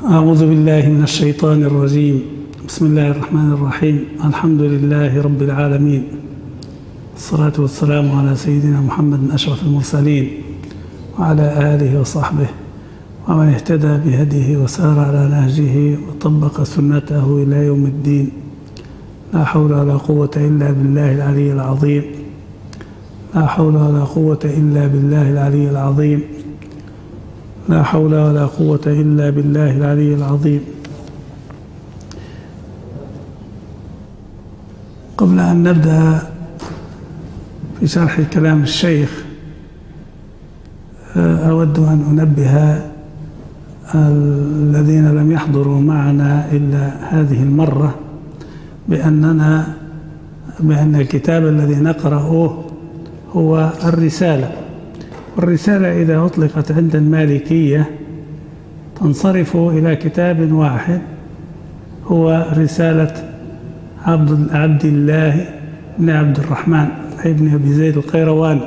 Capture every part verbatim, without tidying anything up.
أعوذ بالله من الشيطان الرجيم. بسم الله الرحمن الرحيم. الحمد لله رب العالمين، الصلاة والسلام على سيدنا محمد أشرف المرسلين وعلى آله وصحبه ومن اهتدى بهديه وسار على نهجه وطبق سنته إلى يوم الدين. لا حول ولا قوة إلا بالله العلي العظيم. لا حول ولا قوة إلا بالله العلي العظيم. لا حول ولا قوة إلا بالله العلي العظيم. قبل أن نبدأ في شرح كلام الشيخ، أود أن أنبه الذين لم يحضروا معنا إلا هذه المرة بأننا بأن الكتاب الذي نقرأه هو الرسالة. والرسالة إذا أطلقت عند المالكية تنصرف إلى كتاب واحد هو رسالة عبد عبد الله بن عبد الرحمن ابن أبي زيد القيرواني،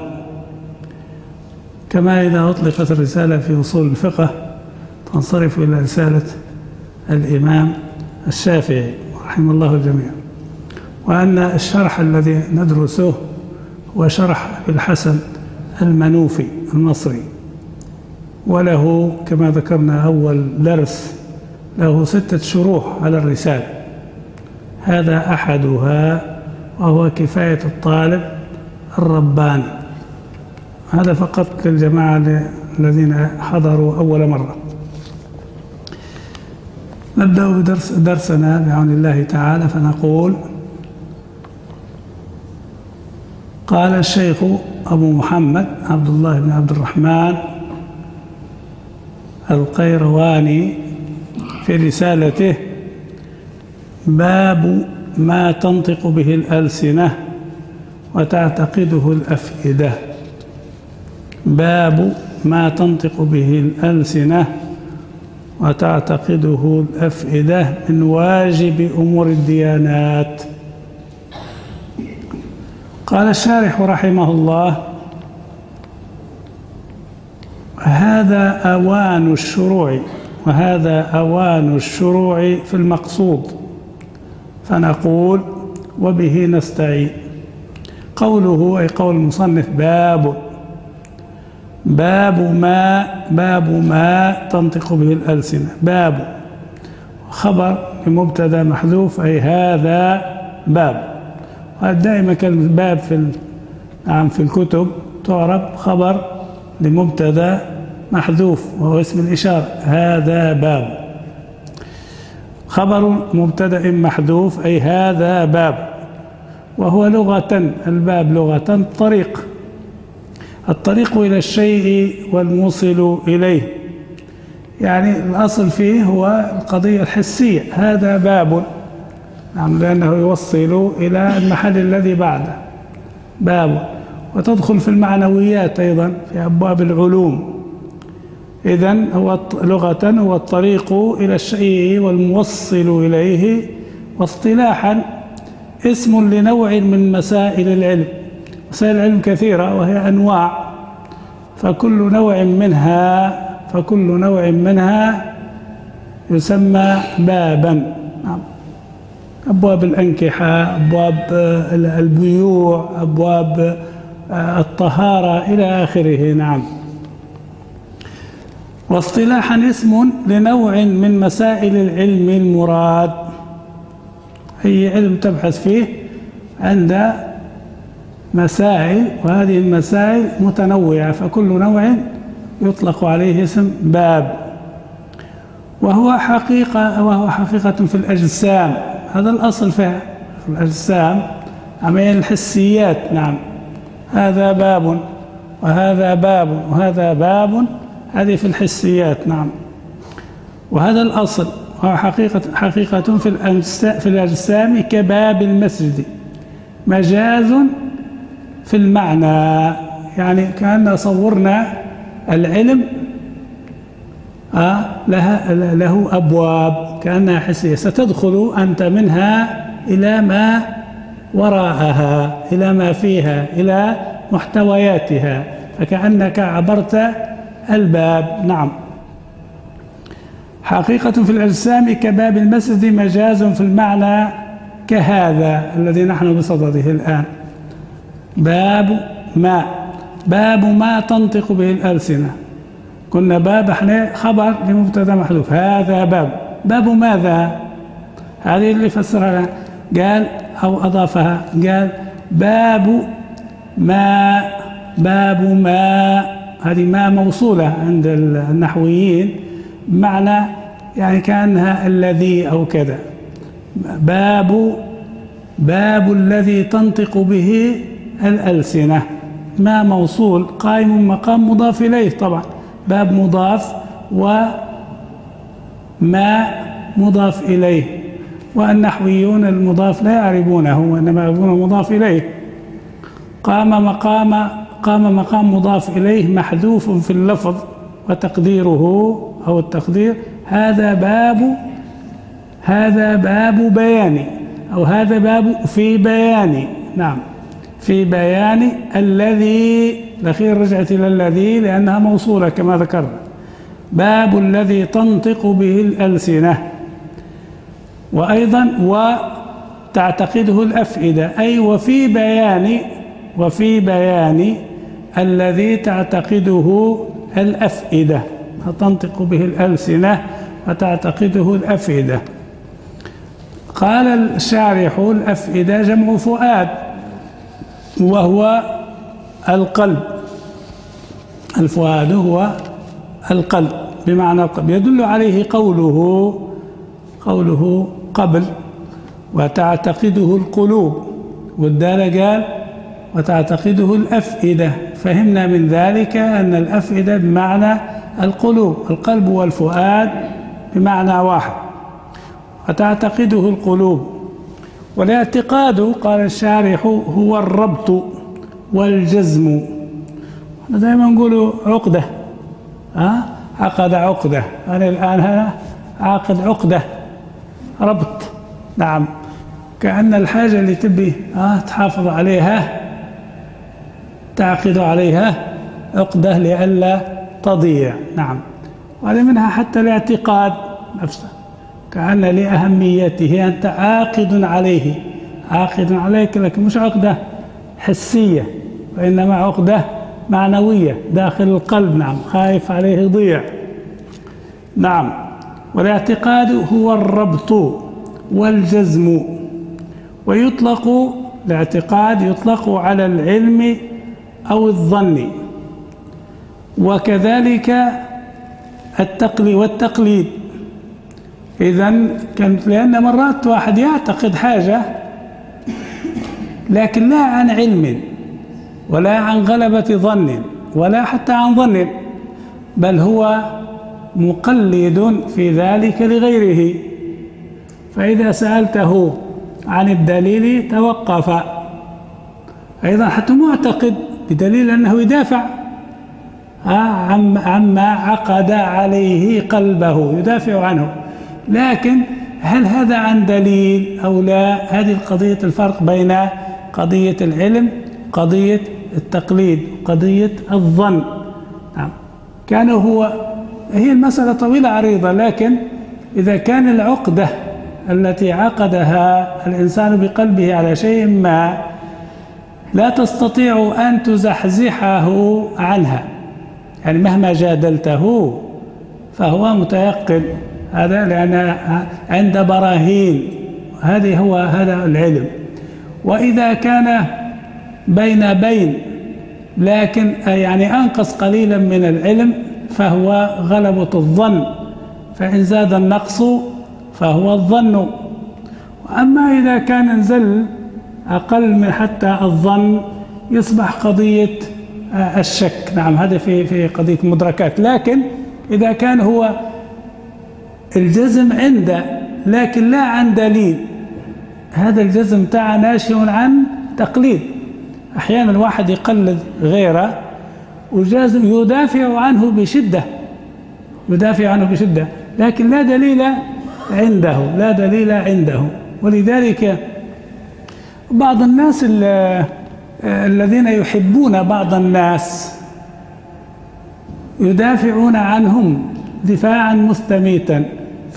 كما إذا أطلقت الرسالة في أصول الفقه تنصرف إلى رسالة الإمام الشافعي رحمه الله الجميع. وأن الشرح الذي ندرسه هو شرح أبي الحسن المنوفي المصري، وله كما ذكرنا أول درس له ستة شروح على الرسالة، هذا أحدها وهو كفاية الطالب الرباني. هذا فقط للجماعة الذين حضروا أول مرة. نبدأ بدرس درسنا بعون الله تعالى، فنقول: قال الشيخ أبو محمد عبد الله بن عبد الرحمن القيرواني في رسالته: باب ما تنطق به الألسنة وتعتقده الأفئدة. باب ما تنطق به الألسنة وتعتقده الأفئدة من واجب أمور الديانات. قال الشارح رحمه الله: هذا أوان الشروع وهذا أوان الشروع في المقصود، فنقول: وبه نستعين. قوله أي قول المصنف: باب باب ما باب ما تنطق به الألسنة. باب خبر لمبتدا محذوف، أي هذا باب. ودائما كلمة باب في نعم في الكتب تعرب خبر لمبتدا محذوف وهو اسم الإشارة، هذا باب. خبر مبتدا محذوف أي هذا باب. وهو لغة الباب لغة طريق، الطريق إلى الشيء والموصل إليه، يعني الأصل فيه هو القضية الحسية، هذا باب، نعم، لأنه يوصل إلى المحل الذي بعده، باب. وتدخل في المعنويات أيضا في أبواب العلوم. إذن هو لغة هو الطريق إلى الشيء والموصل إليه، واصطلاحا اسم لنوع من مسائل العلم. مسائل العلم كثيرة وهي أنواع، فكل نوع منها فكل نوع منها يسمى بابا. نعم. أبواب الأنكحة، أبواب البيوع، أبواب الطهارة إلى آخره. نعم. واصطلاحا اسم لنوع من مسائل العلم المراد، أي علم تبحث فيه عند مسائل، وهذه المسائل متنوعة، فكل نوع يطلق عليه اسم باب. وهو حقيقة وهو حقيقة في الأجسام، هذا الأصل فيها في الأجسام، عملية الحسيات. نعم، هذا باب وهذا باب وهذا باب، هذه في الحسيات. نعم. وهذا الأصل وهو حقيقة حقيقة في الأجسام في الأجسام كباب المسجد، مجاز في المعنى، يعني كأن صورنا العلم آه لها له أبواب كأنها حسية، ستدخل أنت منها إلى ما وراءها، إلى ما فيها، إلى محتوياتها، فكأنك عبرت الباب. نعم. حقيقة في الأجسام كباب المسجد مجاز في المعنى كهذا الذي نحن بصدده الآن. باب ما، باب ما تنطق به الألسنة. كنا باب احنا خبر لمبتدا محذوف، هذا باب. باب ماذا؟ هذه اللي فسرها قال أو أضافها قال باب ما، باب ما هذه ما موصولة عند النحويين معنى يعني كأنها الذي أو كذا. باب باب الذي تنطق به الألسنة، ما موصول قائم مقام مضاف إليه. طبعا باب مضاف وما مضاف إليه، والنحويون المضاف لا يعرفونه وإنما يعرفون المضاف إليه. قام مقام قام مقام مضاف إليه محذوف في اللفظ، وتقديره أو التقدير هذا باب، هذا باب بيان، أو هذا باب في بيان. نعم، في بيان الذي، الأخير رجعت إلى الذي لأنها موصولة كما ذكرنا. باب الذي تنطق به الألسنة. وأيضا وتعتقده الأفئدة، أي وفي بيان، وفي بيان الذي تعتقده الأفئدة. تنطق به الألسنة وتعتقده الأفئدة. قال الشارح الأفئدة جمع فؤاد، وهو القلب. الفؤاد هو القلب بمعنى القلب. يدل عليه قوله قوله قبل وتعتقده القلوب، والدال قال وتعتقده الأفئدة. فهمنا من ذلك أن الأفئدة بمعنى القلوب، القلب والفؤاد بمعنى واحد. وتعتقده القلوب. والاعتقاد قال الشارح هو الربط والجزم. دائما نقول عقدة، ها عقد عقدة، أنا الآن هنا عاقد عقدة، ربط. نعم، كأن الحاجة اللي تبي ها تحافظ عليها تعقد عليها عقدة لئلا تضيع. نعم، وهذا منها حتى الاعتقاد نفسه، كأن لأهميته أنت عاقد عليه، عاقد عليك، لكن مش عقدة حسية وإنما عقدة معنوية داخل القلب. نعم، خايف عليه يضيع. نعم، والاعتقاد هو الربط والجزم. ويطلق الاعتقاد يطلق على العلم أو الظن، وكذلك التقليد والتقليد. إذن كانت، لأن مرات واحد يعتقد حاجة لكن لا عن علم ولا عن غلبة ظن ولا حتى عن ظن، بل هو مقلد في ذلك لغيره. فإذا سألته عن الدليل توقف. أيضا حتى معتقد بدليل أنه يدافع عما عقد عليه قلبه، يدافع عنه، لكن هل هذا عن دليل أو لا؟ هذه القضية، الفرق بين قضية العلم، قضية التقليد، قضية الظن. نعم، كان هو، هي المسألة طويلة عريضة، لكن إذا كان العقدة التي عقدها الإنسان بقلبه على شيء ما لا تستطيع أن تزحزحه عنها، يعني مهما جادلته فهو متيقن، هذا لأن عند براهين، هذه هو هذا العلم. وإذا كان بين بين لكن يعني أنقص قليلا من العلم فهو غلبة الظن، فإن زاد النقص فهو الظن. وأما إذا كان انزل أقل من حتى الظن يصبح قضية الشك. نعم، هذا في في قضية المدركات. لكن إذا كان هو الجزم عنده لكن لا عن دليل، هذا الجزم تاعه ناشئ عن تقليد. أحيانا الواحد يقلد غيره وجازم يدافع عنه بشدة، يدافع عنه بشدة، لكن لا دليل عنده، لا دليل عنده. ولذلك بعض الناس الذين يحبون بعض الناس يدافعون عنهم دفاعا مستميتا،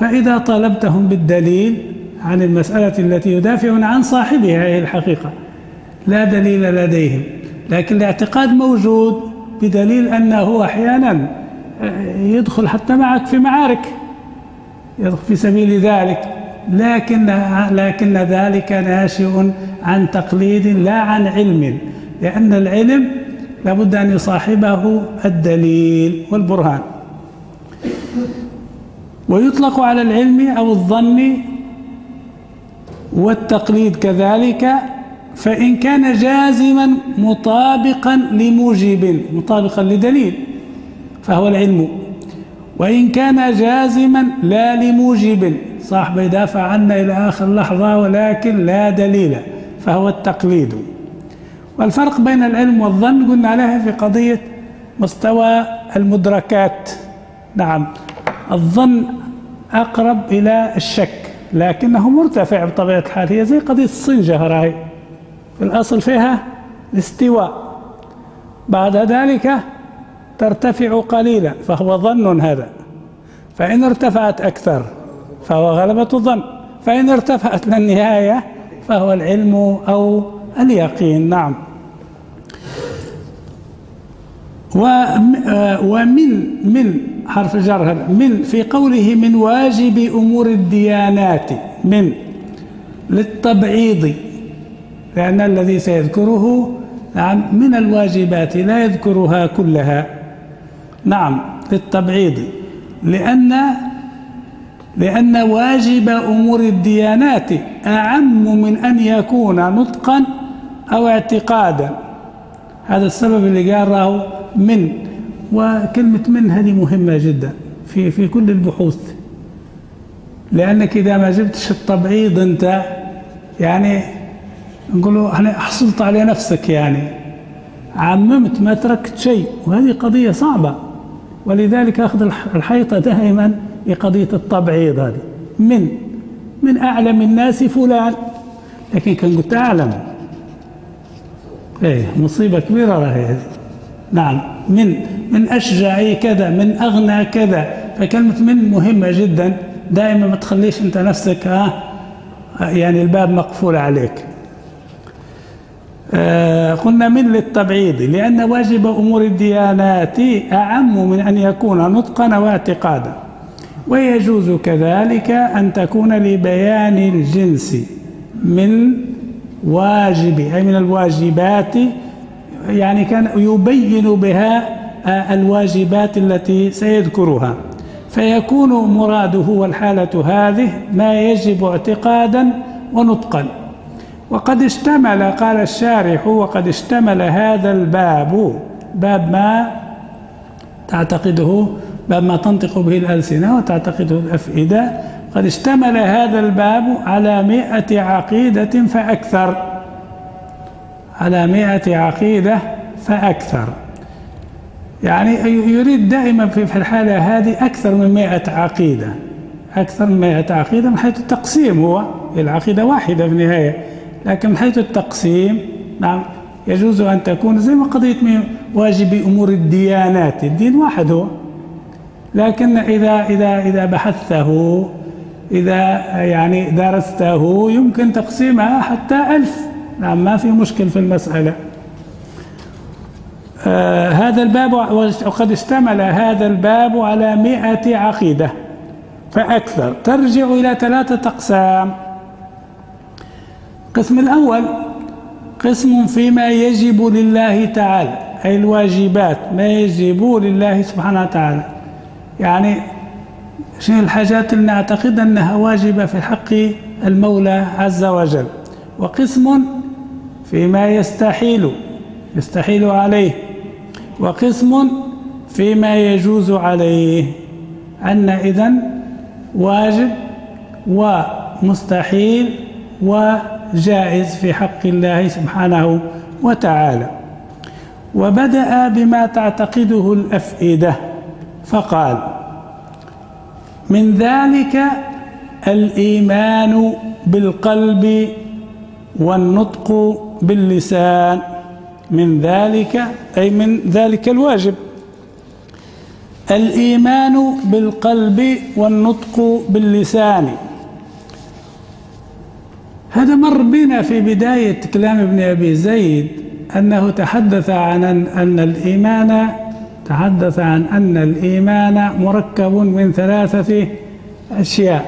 فإذا طالبتهم بالدليل عن المسألة التي يدافعون عن صاحبها هي الحقيقة لا دليل لديهم، لكن الاعتقاد موجود بدليل أنه أحيانا يدخل حتى معك في معارك، يدخل في سبيل ذلك، لكن لكن ذلك ناشئ عن تقليد لا عن علم، لأن العلم لابد أن يصاحبه الدليل والبرهان. ويطلق على العلم أو الظن والتقليد كذلك، فإن كان جازما مطابقا لموجب مطابقا لدليل فهو العلم، وإن كان جازما لا لموجب صاحب يدافع عنا إلى آخر لحظة ولكن لا دليل فهو التقليد. والفرق بين العلم والظن قلنا عليها في قضية مستوى المدركات. نعم، الظن أقرب إلى الشك لكنه مرتفع بطبيعة الحال، هي زي قضية الصنجة راهي في الأصل فيها الاستواء، بعد ذلك ترتفع قليلا فهو ظن هذا، فإن ارتفعت أكثر فهو غلبة الظن، فإن ارتفعت للنهاية فهو العلم أو اليقين. نعم. ومن من حرف الجر من في قوله من واجب أمور الديانات من للتبعيض، لأن الذي سيذكره نعم من الواجبات لا يذكرها كلها. نعم للتبعيض، لأن لأن واجب أمور الديانات أعم من أن يكون نطقا أو اعتقادا. هذا السبب اللي قاله من، وكلمة من هذه مهمة جدا في في كل البحوث، لأنك إذا ما جبتش التبعيض أنت يعني نقولوا احنا حصلت على نفسك، يعني عممت ما تركت شيء، وهذه قضية صعبة، ولذلك أخذ الحيطة دائما لقضية التبعيض هذه. من من أعلم الناس فلان، لكن كان قلت أعلم ايه مصيبة كبيرة هذه. نعم، من من أشجع كذا، من أغنى كذا، فكلمة من مهمة جدا، دائما ما تخليش أنت نفسك ها يعني الباب مقفول عليك. آه قلنا من للتبعيض، لأن واجب أمور الديانات أعم من أن يكون نطقا واعتقادا، ويجوز كذلك أن تكون لبيان الجنس من واجب أي من الواجبات، يعني كان يبين بها الواجبات التي سيذكرها، فيكون مراده والحالة هذه ما يجب اعتقادا ونطقا. وقد اشتمل، قال الشارح، وقد اشتمل هذا الباب، باب ما تعتقده، باب ما تنطق به الألسنة وتعتقده الأفئدة، قد اشتمل هذا الباب على مئة عقيدة فأكثر، على مئة عقيدة فأكثر، يعني يريد دائما في الحالة هذه أكثر من مئة عقيدة، أكثر من مئة عقيدة من حيث التقسيم، هو العقيدة واحدة في النهاية، لكن من حيث التقسيم نعم يجوز أن تكون زي ما قضية واجب أمور الديانات، الدين واحد هو، لكن إذا إذا إذا بحثته، إذا يعني درسته، يمكن تقسيمها حتى ألف. نعم ما في مشكل في المسألة. آه هذا الباب، وقد اشتمل هذا الباب على مئة عقيدة فأكثر، ترجع إلى ثلاثة أقسام. القسم الأول قسم فيما يجب لله تعالى، أي الواجبات ما يجب لله سبحانه وتعالى، يعني شنو الحاجات اللي نعتقد أنها واجبة في حق المولى عز وجل. وقسم فيما يستحيل يستحيل عليه، وقسم فيما يجوز عليه، أن إذن واجب ومستحيل وجائز في حق الله سبحانه وتعالى. وبدأ بما تعتقده الأفئدة فقال: من ذلك الإيمان بالقلب والنطق باللسان. من ذلك أي من ذلك الواجب الإيمان بالقلب والنطق باللسان. هذا مر بنا في بداية كلام ابن أبي زيد أنه تحدث عن أن الإيمان تحدث عن أن الإيمان مركب من ثلاثة أشياء.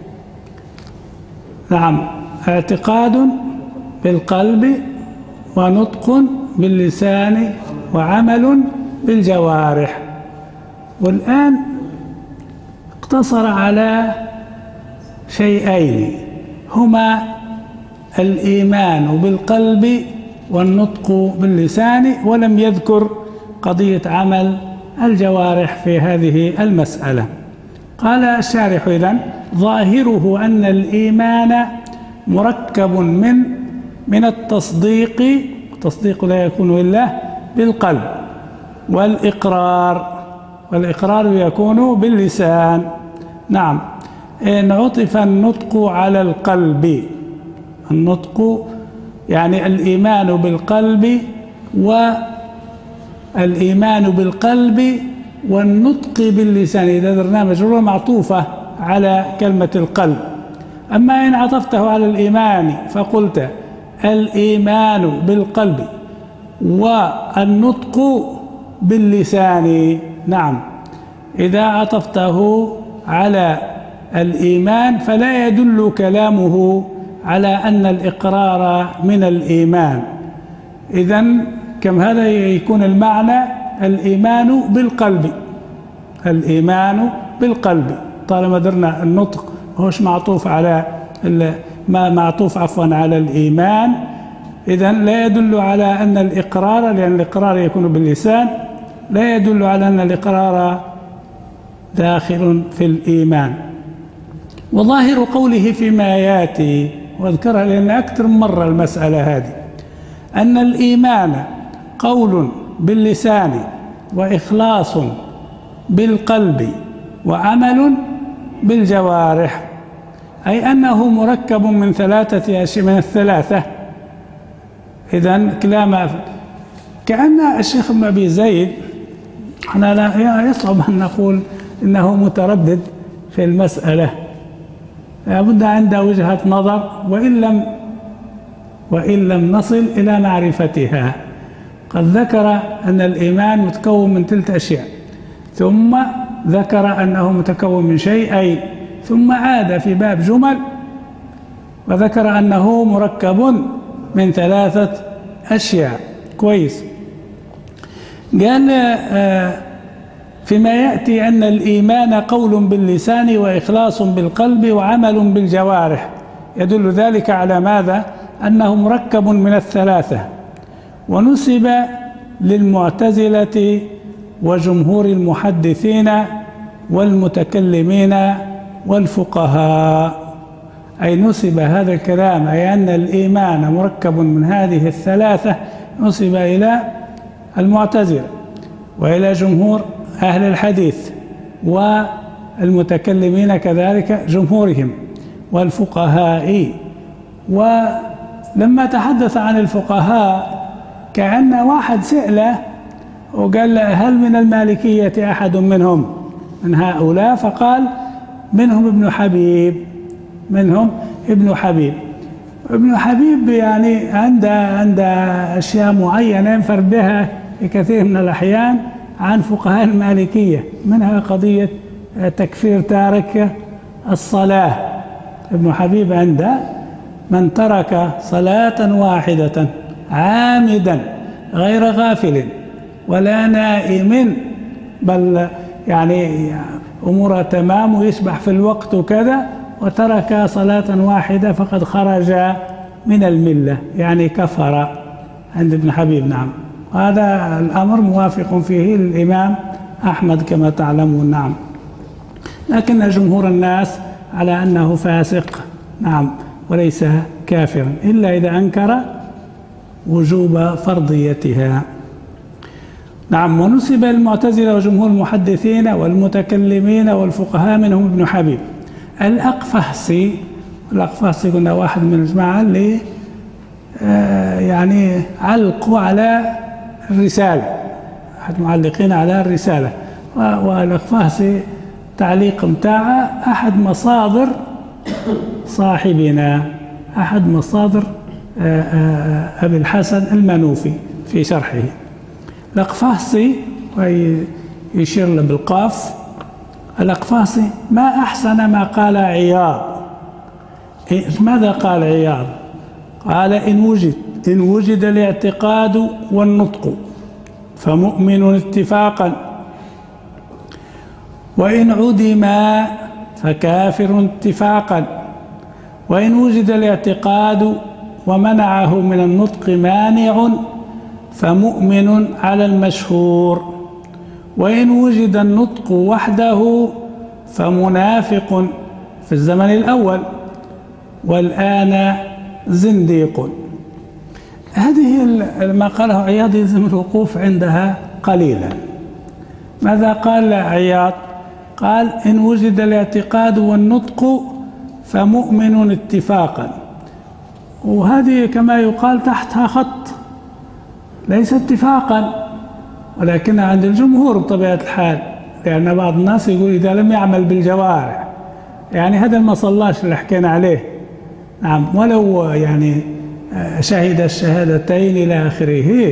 نعم، اعتقاد بالقلب ونطق باللسان وعمل بالجوارح. والآن اقتصر على شيئين هما الإيمان بالقلب والنطق باللسان، ولم يذكر قضية عمل الجوارح في هذه المسألة. قال الشارح: إذن ظاهره أن الإيمان مركب من من التصديق، التصديق لا يكون إلا بالقلب، والإقرار، والإقرار يكون باللسان. نعم، إن عطف النطق على القلب، النطق يعني الإيمان بالقلب، والإيمان بالقلب والنطق باللسان، إذا درنا مجرورة معطوفة على كلمة القلب. أما إن عطفته على الإيمان فقلت الإيمان بالقلب والنطق باللسان. نعم، إذا عطفته على الإيمان فلا يدل كلامه على أن الإقرار من الإيمان. إذن كم هذا يكون المعنى؟ الإيمان بالقلب، الإيمان بالقلب، طالما درنا النطق هوش معطوف على ما معطوف عفوا على الإيمان، إذن لا يدل على أن الإقرار، لأن الإقرار يكون باللسان، لا يدل على أن الإقرار داخل في الإيمان. وظاهر قوله فيما ياتي، واذكرها لأن أكثر مرة المسألة هذه، أن الإيمان قول باللسان وإخلاص بالقلب وعمل بالجوارح، أي أنه مركب من ثلاثة أشياء، من الثلاثة. إذن كلام كأن الشيخ ابن أبي زيد، احنا لا يصعب أن نقول إنه متردد في المسألة، لابد عنده وجهة نظر، وإن لم وإن لم نصل إلى معرفتها. قد ذكر أن الإيمان متكون من ثلاث أشياء، ثم ذكر أنه متكون من شيئين، ثم عاد في باب جمل وذكر أنه مركب من ثلاثة أشياء. كويس. قال فيما يأتي أن الإيمان قول باللسان وإخلاص بالقلب وعمل بالجوارح، يدل ذلك على ماذا؟ أنه مركب من الثلاثة. ونسب للمعتزلة وجمهور المحدثين والمتكلمين والفقهاء، أي نسب هذا الكلام، أي أن الإيمان مركب من هذه الثلاثة، نسب إلى المعتزلة وإلى جمهور أهل الحديث والمتكلمين كذلك جمهورهم والفقهاء. ولما تحدث عن الفقهاء كأن واحد سأله وقال له: هل من المالكية أحد منهم من هؤلاء؟ فقال: منهم ابن حبيب، منهم ابن حبيب. ابن حبيب يعني عنده عنده أشياء معينة ينفرد بها في كثير من الأحيان عن فقهاء المالكية، منها قضية تكفير تارك الصلاة. ابن حبيب عنده من ترك صلاة واحدة عامدا غير غافل ولا نائم، بل يعني أموره تمام ويسبح في الوقت وكذا، وترك صلاة واحدة فقد خرج من الملة، يعني كفر عند ابن حبيب. نعم، هذا الأمر موافق فيه الإمام أحمد كما تعلمون. نعم، لكن جمهور الناس على أنه فاسق، نعم، وليس كافرا إلا إذا أنكر وجوب فرضيتها. نعم. ونسب المعتزلة وجمهور المحدثين والمتكلمين والفقهاء منهم ابن حبيب. الأقفهسي، الأقفهسي قلنا واحد من الجماعة اللي آه يعني علقوا على الرسالة، أحد معلقين على الرسالة، والأقفاصي تعليق متاعه أحد مصادر صاحبنا، أحد مصادر أبي الحسن المنوفي في شرحه. الأقفاصي يشير له بالقاف، الأقفاصي ما أحسن ما قال عياض. ماذا قال عياض؟ قال إن وجد إن وجد الاعتقاد والنطق فمؤمن اتفاقا، وإن عدم فكافر اتفاقا، وإن وجد الاعتقاد ومنعه من النطق مانع فمؤمن على المشهور، وإن وجد النطق وحده فمنافق في الزمن الأول والآن زنديق. هذه ما قاله عياض يلزم الوقوف عندها قليلا. ماذا قال عياض؟ قال إن وجد الاعتقاد والنطق فمؤمن اتفاقا، وهذه كما يقال تحتها خط، ليس اتفاقا ولكن عند الجمهور بطبيعة الحال، لأن بعض الناس يقول إذا لم يعمل بالجوارح، يعني هذا ما صلاش اللي حكينا عليه، نعم، ولو يعني شهد الشهادتين إلى آخره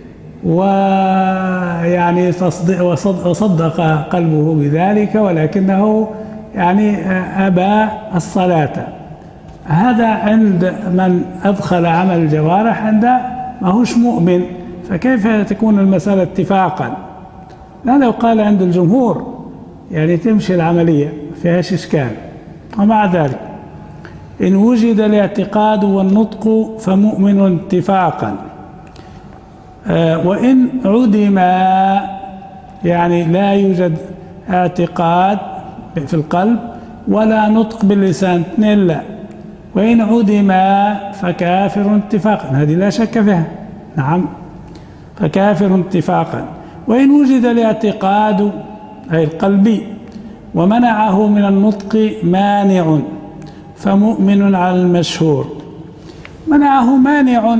ويعني تصدق وصدق قلبه بذلك، ولكنه يعني أبى الصلاة، هذا عند من أدخل عمل الجوارح عند ما هوش مؤمن، فكيف تكون المسألة اتفاقا؟ لا، لو قال عند الجمهور يعني تمشي العملية فيهاش إشكال. ومع ذلك إن وجد الاعتقاد والنطق فمؤمن اتفاقا، آه وإن عدم يعني لا يوجد اعتقاد في القلب ولا نطق باللسان، اثنين لا، وإن عدم فكافر اتفاقا، هذه لا شك فيها، نعم، فكافر اتفاقا. وإن وجد الاعتقاد أي القلبي ومنعه من النطق مانع فمؤمن على المشهور. منعه مانع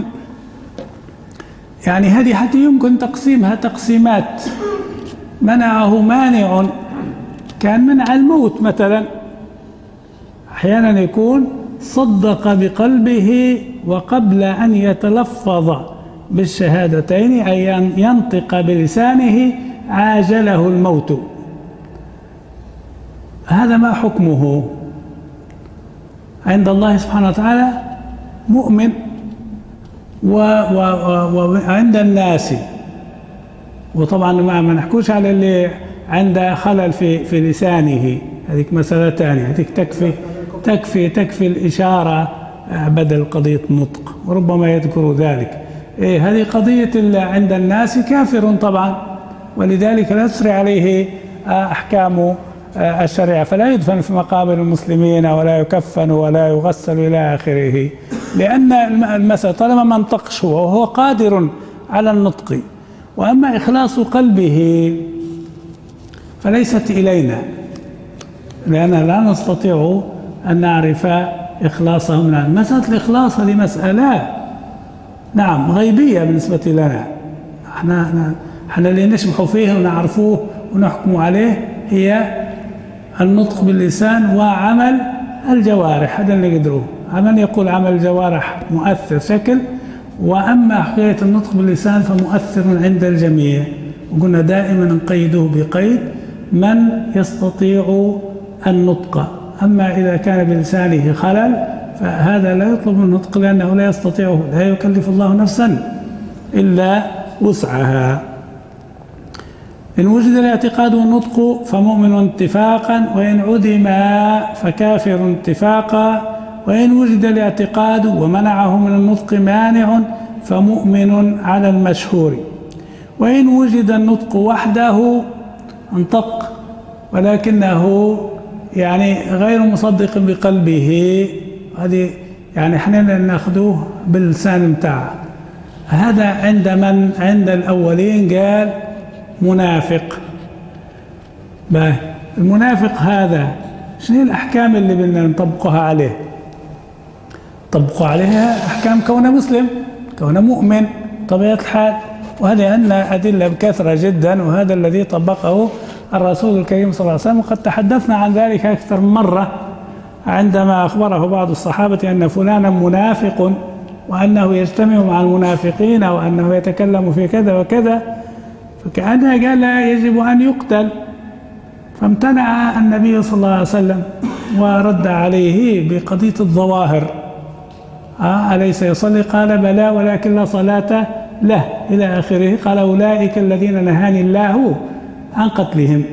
يعني هذه حتى يمكن تقسيمها تقسيمات. منعه مانع كان منع الموت مثلا، أحيانا يكون صدق بقلبه وقبل أن يتلفظ بالشهادتين أي أن ينطق بلسانه عاجله الموت، هذا ما حكمه عند الله سبحانه وتعالى؟ مؤمن. وعند الناس، وطبعا ما نحكوش على اللي عنده خلل في في لسانه، هذيك مسألة ثانية، هذيك تكفي تكفي تكفي الإشارة بدل قضية النطق، وربما يذكر ذلك. إيه هذه قضية عند الناس كافر طبعا، ولذلك لا تسري عليه أحكام الشريعة، فلا يدفن في مقابر المسلمين ولا يكفن ولا يغسل إلى آخره، لأن المسألة طالما ما انطقش هو وهو قادر على النطق. وأما إخلاص قلبه فليست إلينا، لأننا لا نستطيع أن نعرف إخلاصه من مسألة الإخلاص. هذه مسألة نعم غيبية بالنسبة لنا، احنا احنا اللي نشبح فيه ونعرفوه ونحكم عليه هي النطق باللسان وعمل الجوارح، هذا اللي قدروه. من يقول عمل الجوارح مؤثر شكل، وأما حكاية النطق باللسان فمؤثر عند الجميع. وقلنا دائما نقيده بقيد من يستطيع النطق، أما إذا كان بلسانه خلل فهذا لا يطلب النطق لأنه لا يستطيعه، لا يكلف الله نفسا إلا وسعها. إن وجد الاعتقاد والنطق فمؤمن اتفاقا، وإن عدم فكافر اتفاقا، وإن وجد الاعتقاد ومنعه من النطق مانع فمؤمن على المشهور، وإن وجد النطق وحده انطق ولكنه يعني غير مصدق بقلبه، هذه يعني احنا ناخذوه باللسان متاعه. هذا عند من عند الأولين قال منافق. باهي المنافق هذا شنو الأحكام اللي بدنا نطبقها عليه؟ طبقوا عليها أحكام كونه مسلم، كونه مؤمن طبيعة الحال، وهذه عندنا أدلة بكثرة جدا، وهذا الذي طبقه الرسول الكريم صلى الله عليه وسلم، وقد تحدثنا عن ذلك أكثر من مرة عندما أخبره بعض الصحابة أن فلانا منافق وأنه يجتمع مع المنافقين وأنه يتكلم في كذا وكذا، فكأنه قال لا يجب أن يقتل، فامتنع النبي صلى الله عليه وسلم ورد عليه بقضية الظواهر. آه أليس يصلي؟ قال بلى ولكن لا صلاة له إلى آخره. قال أولئك الذين نهاني الله عن قتلهم.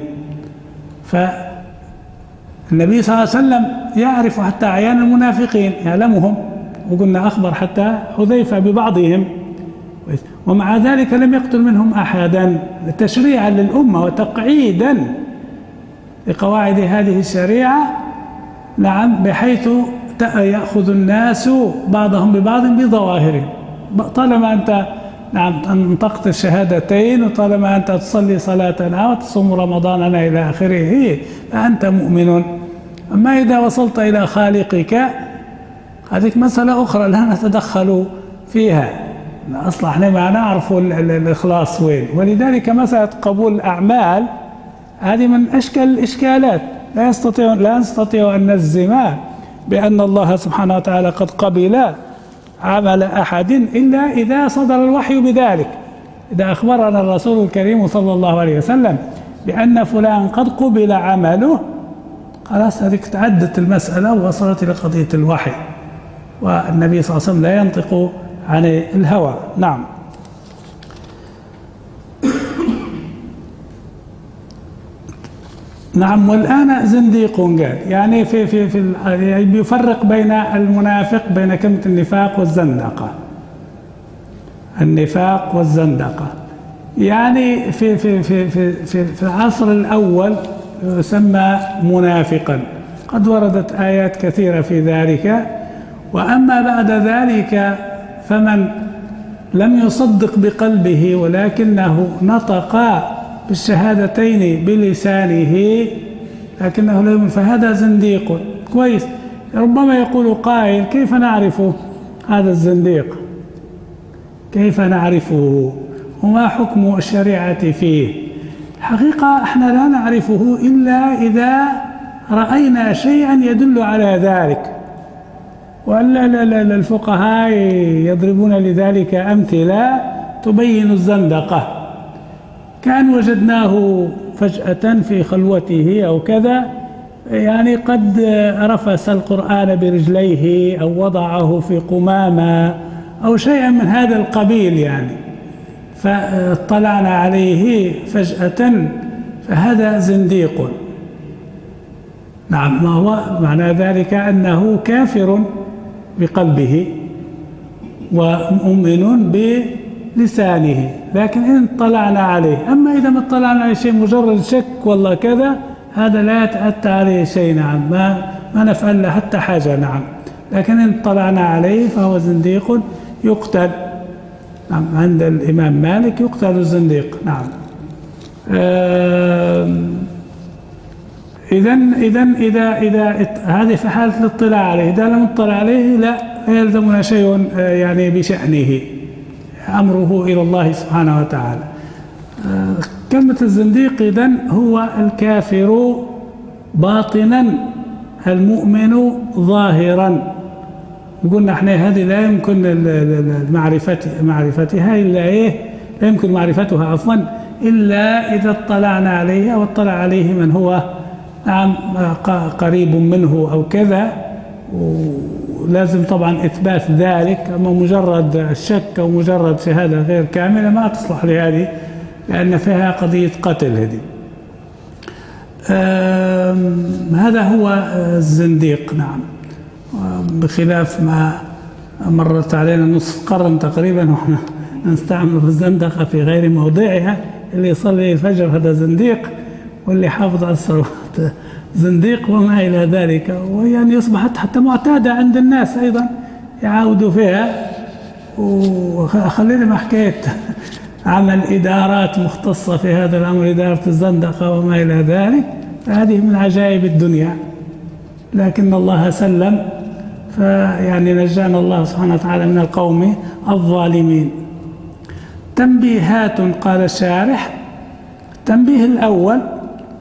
فالنبي صلى الله عليه وسلم يعرف حتى أعيان المنافقين، يعلمهم، وقلنا أخبر حتى حذيفة ببعضهم، ومع ذلك لم يقتل منهم أحدا تشريعا للأمة وتقعيدا لقواعد هذه الشريعة. نعم، بحيث يأخذ الناس بعضهم ببعض بظواهرهم. طالما أنت نعم انطقت الشهادتين، وطالما أنت تصلي صلاتنا وتصوم رمضاننا إلى آخره، فأنت مؤمن. أما إذا وصلت إلى خالقك هذه مسألة أخرى لا نتدخل فيها، أصلا احنا ما نعرف الإخلاص وين. ولذلك مسألة قبول الأعمال هذه من أشكال الإشكالات، لا يستطيع لا نستطيع أن نجزم بأن الله سبحانه وتعالى قد قبل عمل أحد إلا إذا صدر الوحي بذلك. إذا أخبرنا الرسول الكريم صلى الله عليه وسلم بأن فلان قد قبل عمله، خلاص هذه تعدت المسألة ووصلت إلى قضية الوحي، والنبي صلى الله عليه وسلم لا ينطق عن الهوى. نعم. نعم. والآن زنديق قال يعني في في في يعني بيفرق بين المنافق، بين كلمة النفاق والزندقة. النفاق والزندقة يعني في في في في في, في العصر الأول يسمى منافقا، قد وردت آيات كثيرة في ذلك. وأما بعد ذلك فمن لم يصدق بقلبه ولكنه نطق بالشهادتين بلسانه لكنه لا يؤمن، فهذا زنديق. كويس. ربما يقول قائل كيف نعرف هذا الزنديق؟ كيف نعرفه؟ وما حكم الشريعة فيه؟ الحقيقة احنا لا نعرفه إلا إذا رأينا شيئا يدل على ذلك، والفقهاء يضربون لذلك أمثلة تبين الزندقة. كان وجدناه فجأة في خلوته أو كذا، يعني قد رفس القرآن برجليه أو وضعه في قمامة أو شيئا من هذا القبيل، يعني فاطلعنا عليه فجأة، فهذا زنديق. نعم. ما هو معنى ذلك؟ أنه كافر بقلبه ومؤمن بلسانه، لكن إن اطلعنا عليه. أما إذا ما اطلعنا على شيء مجرد شك والله كذا، هذا لا يتأتى عليه شيء. نعم. ما ما نفعل له حتى حاجة. نعم. لكن إن اطلعنا عليه فهو زنديق يقتل. نعم. عند الإمام مالك يقتل الزنديق. نعم. إذن إذن إذا إذا هذه في حالة الاطلاع عليه. إذا لم اطلع عليه لا يلزمنا شيء يعني بشأنه، أمره إلى الله سبحانه وتعالى. كلمة الزنديق إذن هو الكافر باطنا المؤمن ظاهرا. قلنا احنا هذه لا يمكن معرفتها معرفتها إلا إيه؟ لا يمكن معرفتها عفوا إلا إذا اطلعنا عليه أو اطلع عليه من هو نعم قريب منه أو كذا، ولازم طبعا إثبات ذلك. أما مجرد الشك أو مجرد شهادة غير كاملة ما تصلح لهذه، لأن فيها قضية قتل. هذه هذا هو الزنديق. نعم. بخلاف ما مرت علينا نصف قرن تقريبا ونحن نستعمل الزندقة في غير موضعها. اللي يصلي الفجر هذا زنديق، واللي حافظ على الصلوات زنديق، وما إلى ذلك. ويعني أصبحت حتى معتادة عند الناس أيضا يعاودوا فيها. وخلينا ما حكيت عمل إدارات مختصة في هذا الأمر، إدارة الزندقة وما إلى ذلك، فهذه من عجائب الدنيا. لكن الله سلم، فيعني نجانا الله سبحانه وتعالى من القوم الظالمين. تنبيهات قال الشارح. التنبيه الأول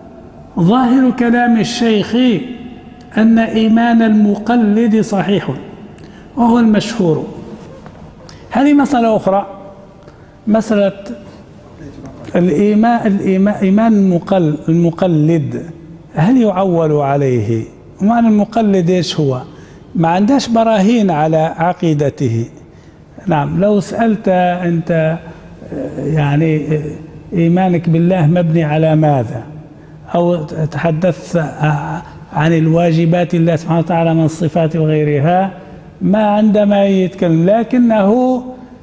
ظاهر كلام الشيخ أن إيمان المقلد صحيح وهو المشهور. هذه مسألة أخرى، مسألة الإيمان الإيمان إيمان المقلد هل يعول عليه؟ ومعنى المقلد إيش هو؟ ما عندهش براهين على عقيدته. نعم، لو سألت أنت يعني إيمانك بالله مبني على ماذا، أو تحدثت عن الواجبات الله سبحانه وتعالى من الصفات وغيرها، ما عندما يتكلم، لكنه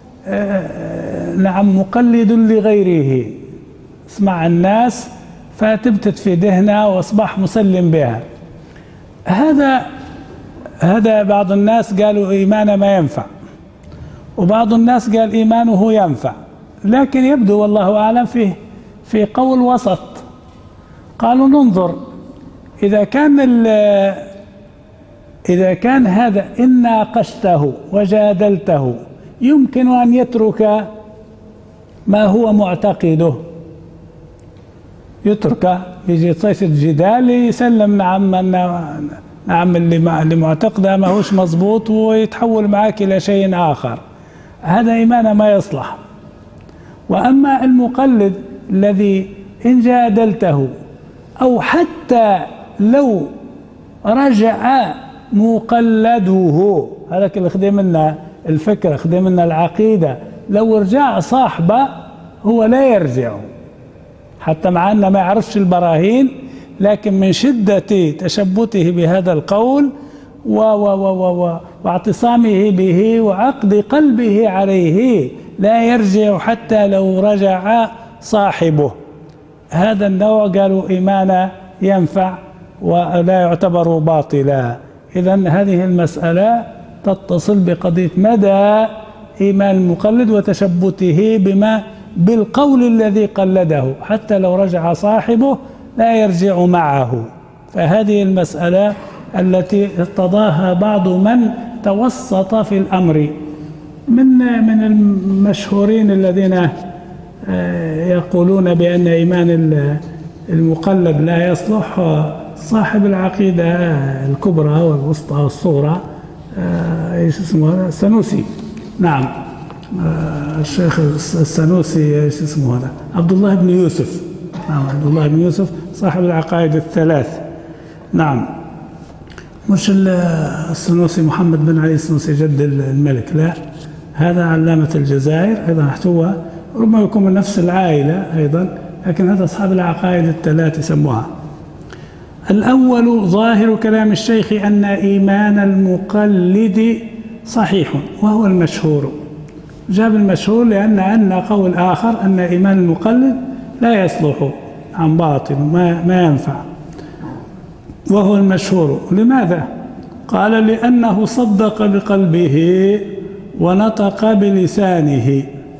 نعم مقلد لغيره، اسمع الناس فتبتت في دهنه واصبح مسلم بها. هذا هذا بعض الناس قالوا إيمانه ما ينفع، وبعض الناس قال إيمانه ينفع، لكن يبدو والله أعلم فيه في قول وسط. قالوا ننظر إذا كان إذا كان هذا إن ناقشته وجادلته يمكن أن يترك ما هو معتقده، يترك يجي يصيص الجدال يسلم نعم نعم اللي اللي معتقده ما هوش مظبوط ويتحول معك إلى شيء آخر، هذا إيمانه ما يصلح. وأما المقلد الذي إن جادلته أو حتى لو رجع مقلده، هذا اللي خدم لنا الفكرة خدم لنا العقيدة، لو رجع صاحبه هو لا يرجع، حتى مع أنه ما يعرفش البراهين، لكن من شدة تشبته بهذا القول و و و و واعتصامه به وعقد قلبه عليه لا يرجع حتى لو رجع صاحبه. هذا النوع قالوا إيمانه ينفع ولا يعتبر باطلا. إذن هذه المسألة تتصل بقضية مدى إيمان المقلد وتشبته بما بالقول الذي قلده، حتى لو رجع صاحبه لا يرجع معه. فهذه المسألة التي ارتضاها بعض من توسط في الأمر من من المشهورين الذين يقولون بأن إيمان المقلد لا يصلح، صاحب العقيدة الكبرى والوسطى والصغرى ايش اسمه السنوسي. نعم الشيخ السنوسي ايش اسمه هذا عبد الله بن يوسف. نعم عبد الله بن يوسف صاحب العقائد الثلاث. نعم مش السنوسي محمد بن علي السنوسي جد الملك، لا، هذا علامة الجزائر أيضا، هو ربما يكون من نفس العائلة أيضا، لكن هذا أصحاب العقائد الثلاث يسموها. الأول ظاهر كلام الشيخ أن إيمان المقلد صحيح وهو المشهور. جاب المشهور لأن عندنا قول آخر أن إيمان المقلد لا يصلح عن باطل ما, ما ينفع، وهو المشهور. لماذا؟ قال لأنه صدق بقلبه ونطق بلسانه،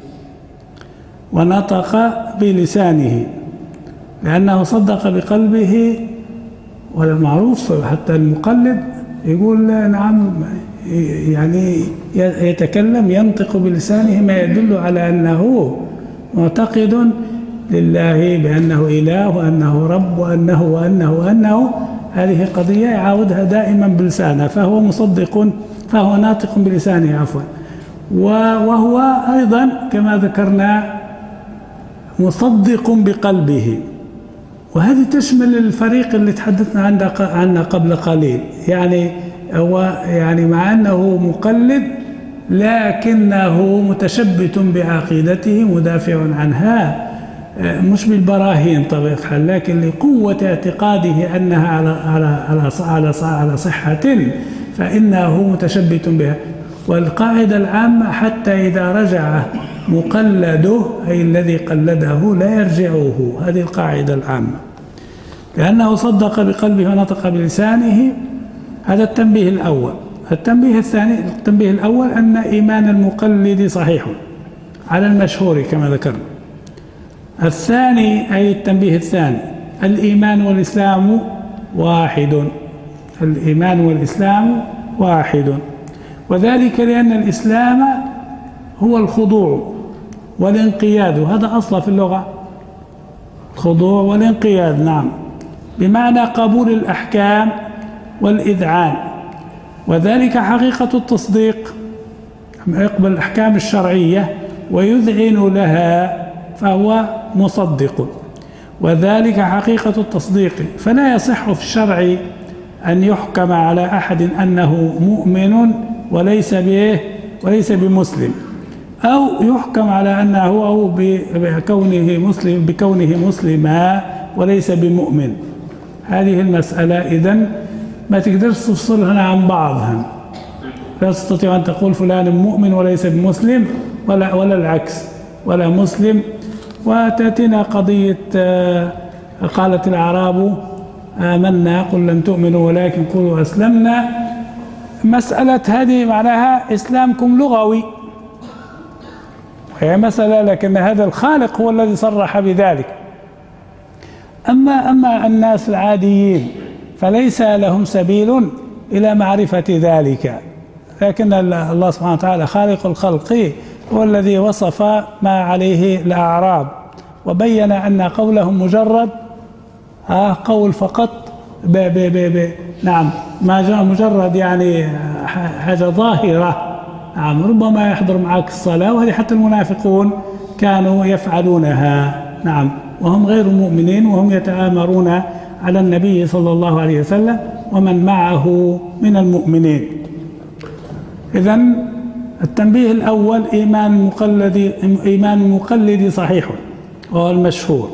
ونطق بلسانه لأنه صدق بقلبه. والمعروف حتى المقلد يقول نعم يعني يتكلم ينطق بلسانه ما يدل على أنه معتقد لله بأنه إله وأنه رب وأنه وأنه وأنه هذه قضية يعاودها دائما بلسانه، فهو مصدق، فهو ناطق بلسانه عفوا. وهو أيضا كما ذكرنا مصدق بقلبه، وهذه تشمل الفريق اللي تحدثنا عنه قبل قليل. يعني هو يعني مع أنه مقلد لكنه متشبت بعقيدته مدافع عنها، مش بالبراهين طبيعة الحال، لكن لقوة اعتقاده أنها على على على على صحة فإنه متشبت بها. والقاعدة العامة حتى إذا رجع مقلده أي الذي قلده لا يرجعه، هذه القاعدة العامة، لأنه صدق بقلبه ونطق بلسانه. هذا التنبيه الأول. التنبيه الثاني، التنبيه الأول أن إيمان المقلد صحيح على المشهور كما ذكرنا. الثاني أي التنبيه الثاني الإيمان والإسلام واحد، الإيمان والإسلام واحد، وذلك لأن الإسلام هو الخضوع والانقياد، وهذا أصل في اللغة، الخضوع والانقياد. نعم بمعنى قبول الأحكام والإذعان، وذلك حقيقة التصديق، يقبل الأحكام الشرعية ويذعن لها فهو مصدق، وذلك حقيقة التصديق. فلا يصح في الشرع أن يحكم على أحد أنه مؤمن وليس به وليس بمسلم، أو يحكم على أنه أو بكونه مسلم بكونه مسلما وليس بمؤمن. هذه المسألة إذن ما تقدرش تفصلها عن بعضها، لا تستطيع أن تقول فلان مؤمن وليس بمسلم ولا ولا العكس، ولا مسلم. وتأتينا قضية قالت الأعراب آمنا قل لم تؤمنوا ولكن قولوا أسلمنا. مسألة هذه معناها إسلامكم لغوي، هي مسألة، لكن هذا الخالق هو الذي صرح بذلك. أما أما الناس العاديين فليس لهم سبيل إلى معرفة ذلك، لكن الله سبحانه وتعالى خالق الخلق هو الذي وصف ما عليه الأعراب، وبين أن قولهم مجرد قول فقط ب ب ب ب نعم ما مجرد يعني حاجة ظاهرة. نعم ربما يحضر معك الصلاة، وهذه حتى المنافقون كانوا يفعلونها، نعم وهم غير مؤمنين، وهم يتآمرون على النبي صلى الله عليه وسلم ومن معه من المؤمنين. إذن التنبيه الأول إيمان المقلد إيمان المقلد صحيح وهو المشهور.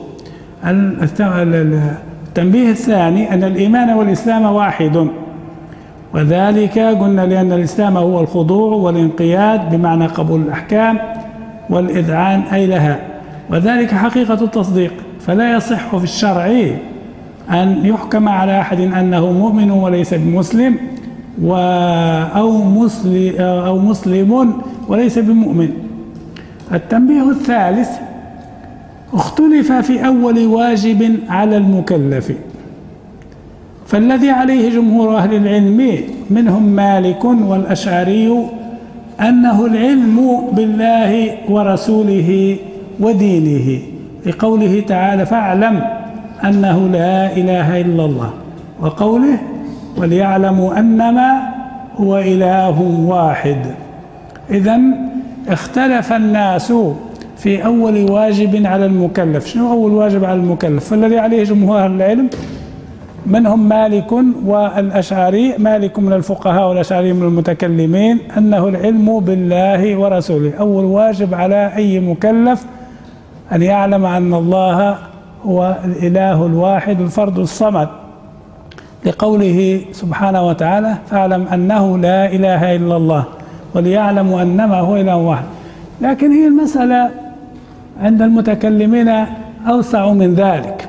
التنبيه الثاني أن الإيمان والإسلام واحد، وذلك قلنا لأن الإسلام هو الخضوع والانقياد بمعنى قبول الأحكام والإذعان أي لها، وذلك حقيقة التصديق. فلا يصح في الشرع أن يحكم على أحد أنه مؤمن وليس بمسلم أو مسلم أو مسلم وليس بمؤمن. التنبيه الثالث اختلف في أول واجب على المكلف، فالذي عليه جمهور أهل العلم منهم مالك والأشعري أنه العلم بالله ورسوله ودينه، لقوله تعالى فاعلم أنه لا إله إلا الله، وقوله وليعلموا أنما هو إله واحد. إذن اختلف الناس في أول واجب على المكلف. شنو أول واجب على المكلف؟ فالذي عليه جمهور العلم منهم مالك والأشعري، مالك من الفقهاء والأشعري من المتكلمين، أنه العلم بالله ورسوله. أول واجب على أي مكلف أن يعلم أن الله هو الإله الواحد الفرد الصمد، لقوله سبحانه وتعالى فاعلم أنه لا إله إلا الله وليعلموا أنما هو إله واحد. لكن هي المسألة عند المتكلمين أوسع من ذلك،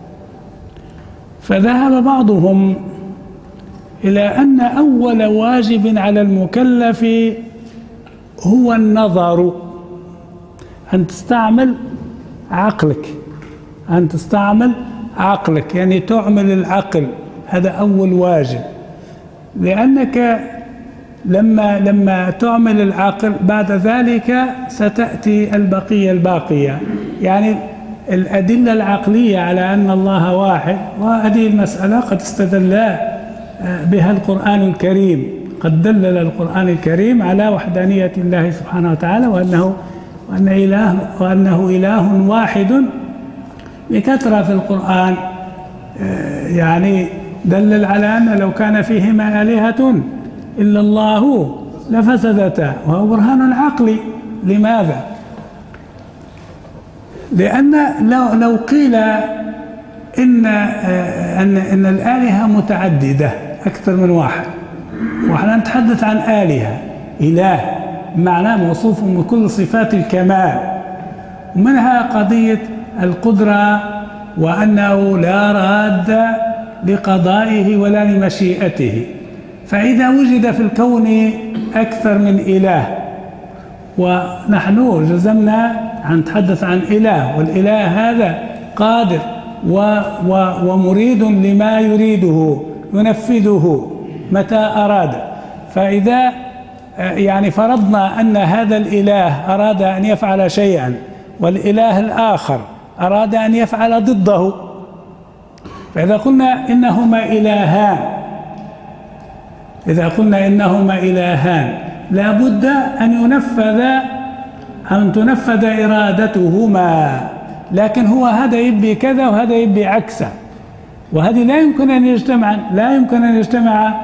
فذهب بعضهم إلى أن أول واجب على المكلف هو النظر، أن تستعمل عقلك، أن تستعمل عقلك يعني تعمل العقل، هذا أول واجب. لأنك لما لما تعمل العقل بعد ذلك ستأتي البقية الباقية، يعني الأدلة العقلية على أن الله واحد، وهذه المسألة قد استدل بها القرآن الكريم، قد دلل القرآن الكريم على وحدانية الله سبحانه وتعالى، وأنه وأن إله وأنه إله واحد بكثرة في القرآن. يعني دلل على أن لو كان فيهما آلهة إلا الله لفسدتا، وهو برهان عقلي. لماذا؟ لأن لو لو قيل إن أن إن الآلهة متعددة أكثر من واحد، وإحنا نتحدث عن آلهة، إله معناه موصوف بكل صفات الكمال، ومنها قضية القدرة وأنه لا راد لقضائه ولا لمشيئته. فإذا وجد في الكون أكثر من إله، ونحن جزمنا عن نتحدث عن إله، والإله هذا قادر و و ومريد لما يريده، ينفذه متى أراد. فإذا يعني فرضنا أن هذا الإله أراد أن يفعل شيئا والإله الآخر أراد أن يفعل ضده، فإذا قلنا إنهما إلهان إذا قلنا إنهما إلهان لا بد أن ينفذ أن تنفذ إرادتهما، لكن هو هذا يبي كذا وهذا يبي عكسه، وهذه لا يمكن أن يجتمع لا يمكن أن يجتمع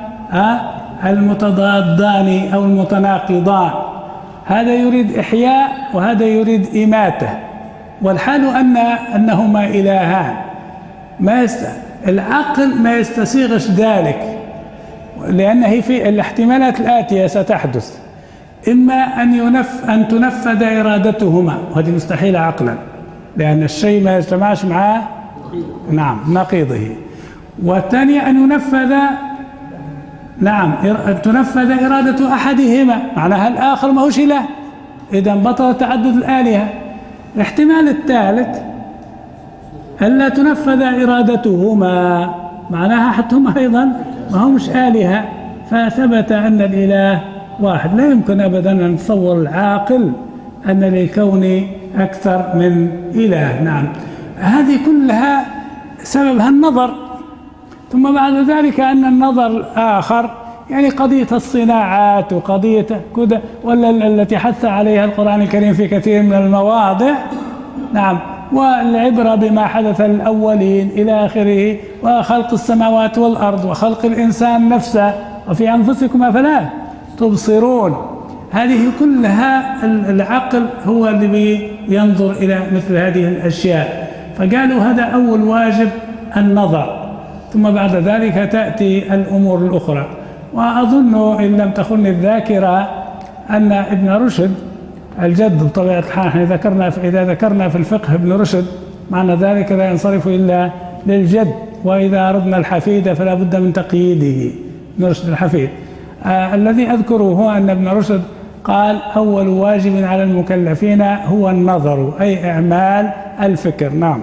المتضادان أو المتناقضان. هذا يريد إحياء وهذا يريد إماتة، والحال أن أنهما إلهان. ما يست... العقل ما يستسيغش ذلك، لأنه في الاحتمالات الآتية ستحدث: إما أن ينف أن تنفذ إرادتهما، وهذه مستحيلة عقلا، لأن الشيء ما يجتمعش معه نعم نقيضه. والثانية أن ينفذ نعم تنفذ إرادة أحدهما، معناها الآخر ما هوش إله، إذا بطل تعدد الآلهة. الاحتمال الثالث ألا تنفذ إرادتهما، معناها حتى هم أيضا ما همش آلهة، فثبت أن الإله واحد. لا يمكن أبدا أن نتصور العاقل أن للكون أكثر من إله. نعم، هذه كلها سببها النظر. ثم بعد ذلك أن النظر الآخر يعني قضية الصناعات وقضية كذا، ولا التي حث عليها القرآن الكريم في كثير من المواضع. نعم، والعبرة بما حدث للأولين إلى آخره، وخلق السماوات والأرض وخلق الإنسان نفسه وفي أنفسكم أفلا تبصرون. هذه كلها العقل هو اللي ينظر إلى مثل هذه الأشياء، فقالوا هذا أول واجب النظر، ثم بعد ذلك تأتي الأمور الأخرى. وأظن إن لم تخن الذاكرة أن ابن رشد الجد بطبيعة الحال، ذكرنا إذا ذكرنا في الفقه ابن رشد معنى ذلك لا ينصرف إلا للجد، وإذا أردنا الحفيد فلا بد من تقييده. ابن رشد الحفيد آه الذي أذكره هو أن ابن رشد قال أول واجب على المكلفين هو النظر، أي إعمال الفكر. نعم.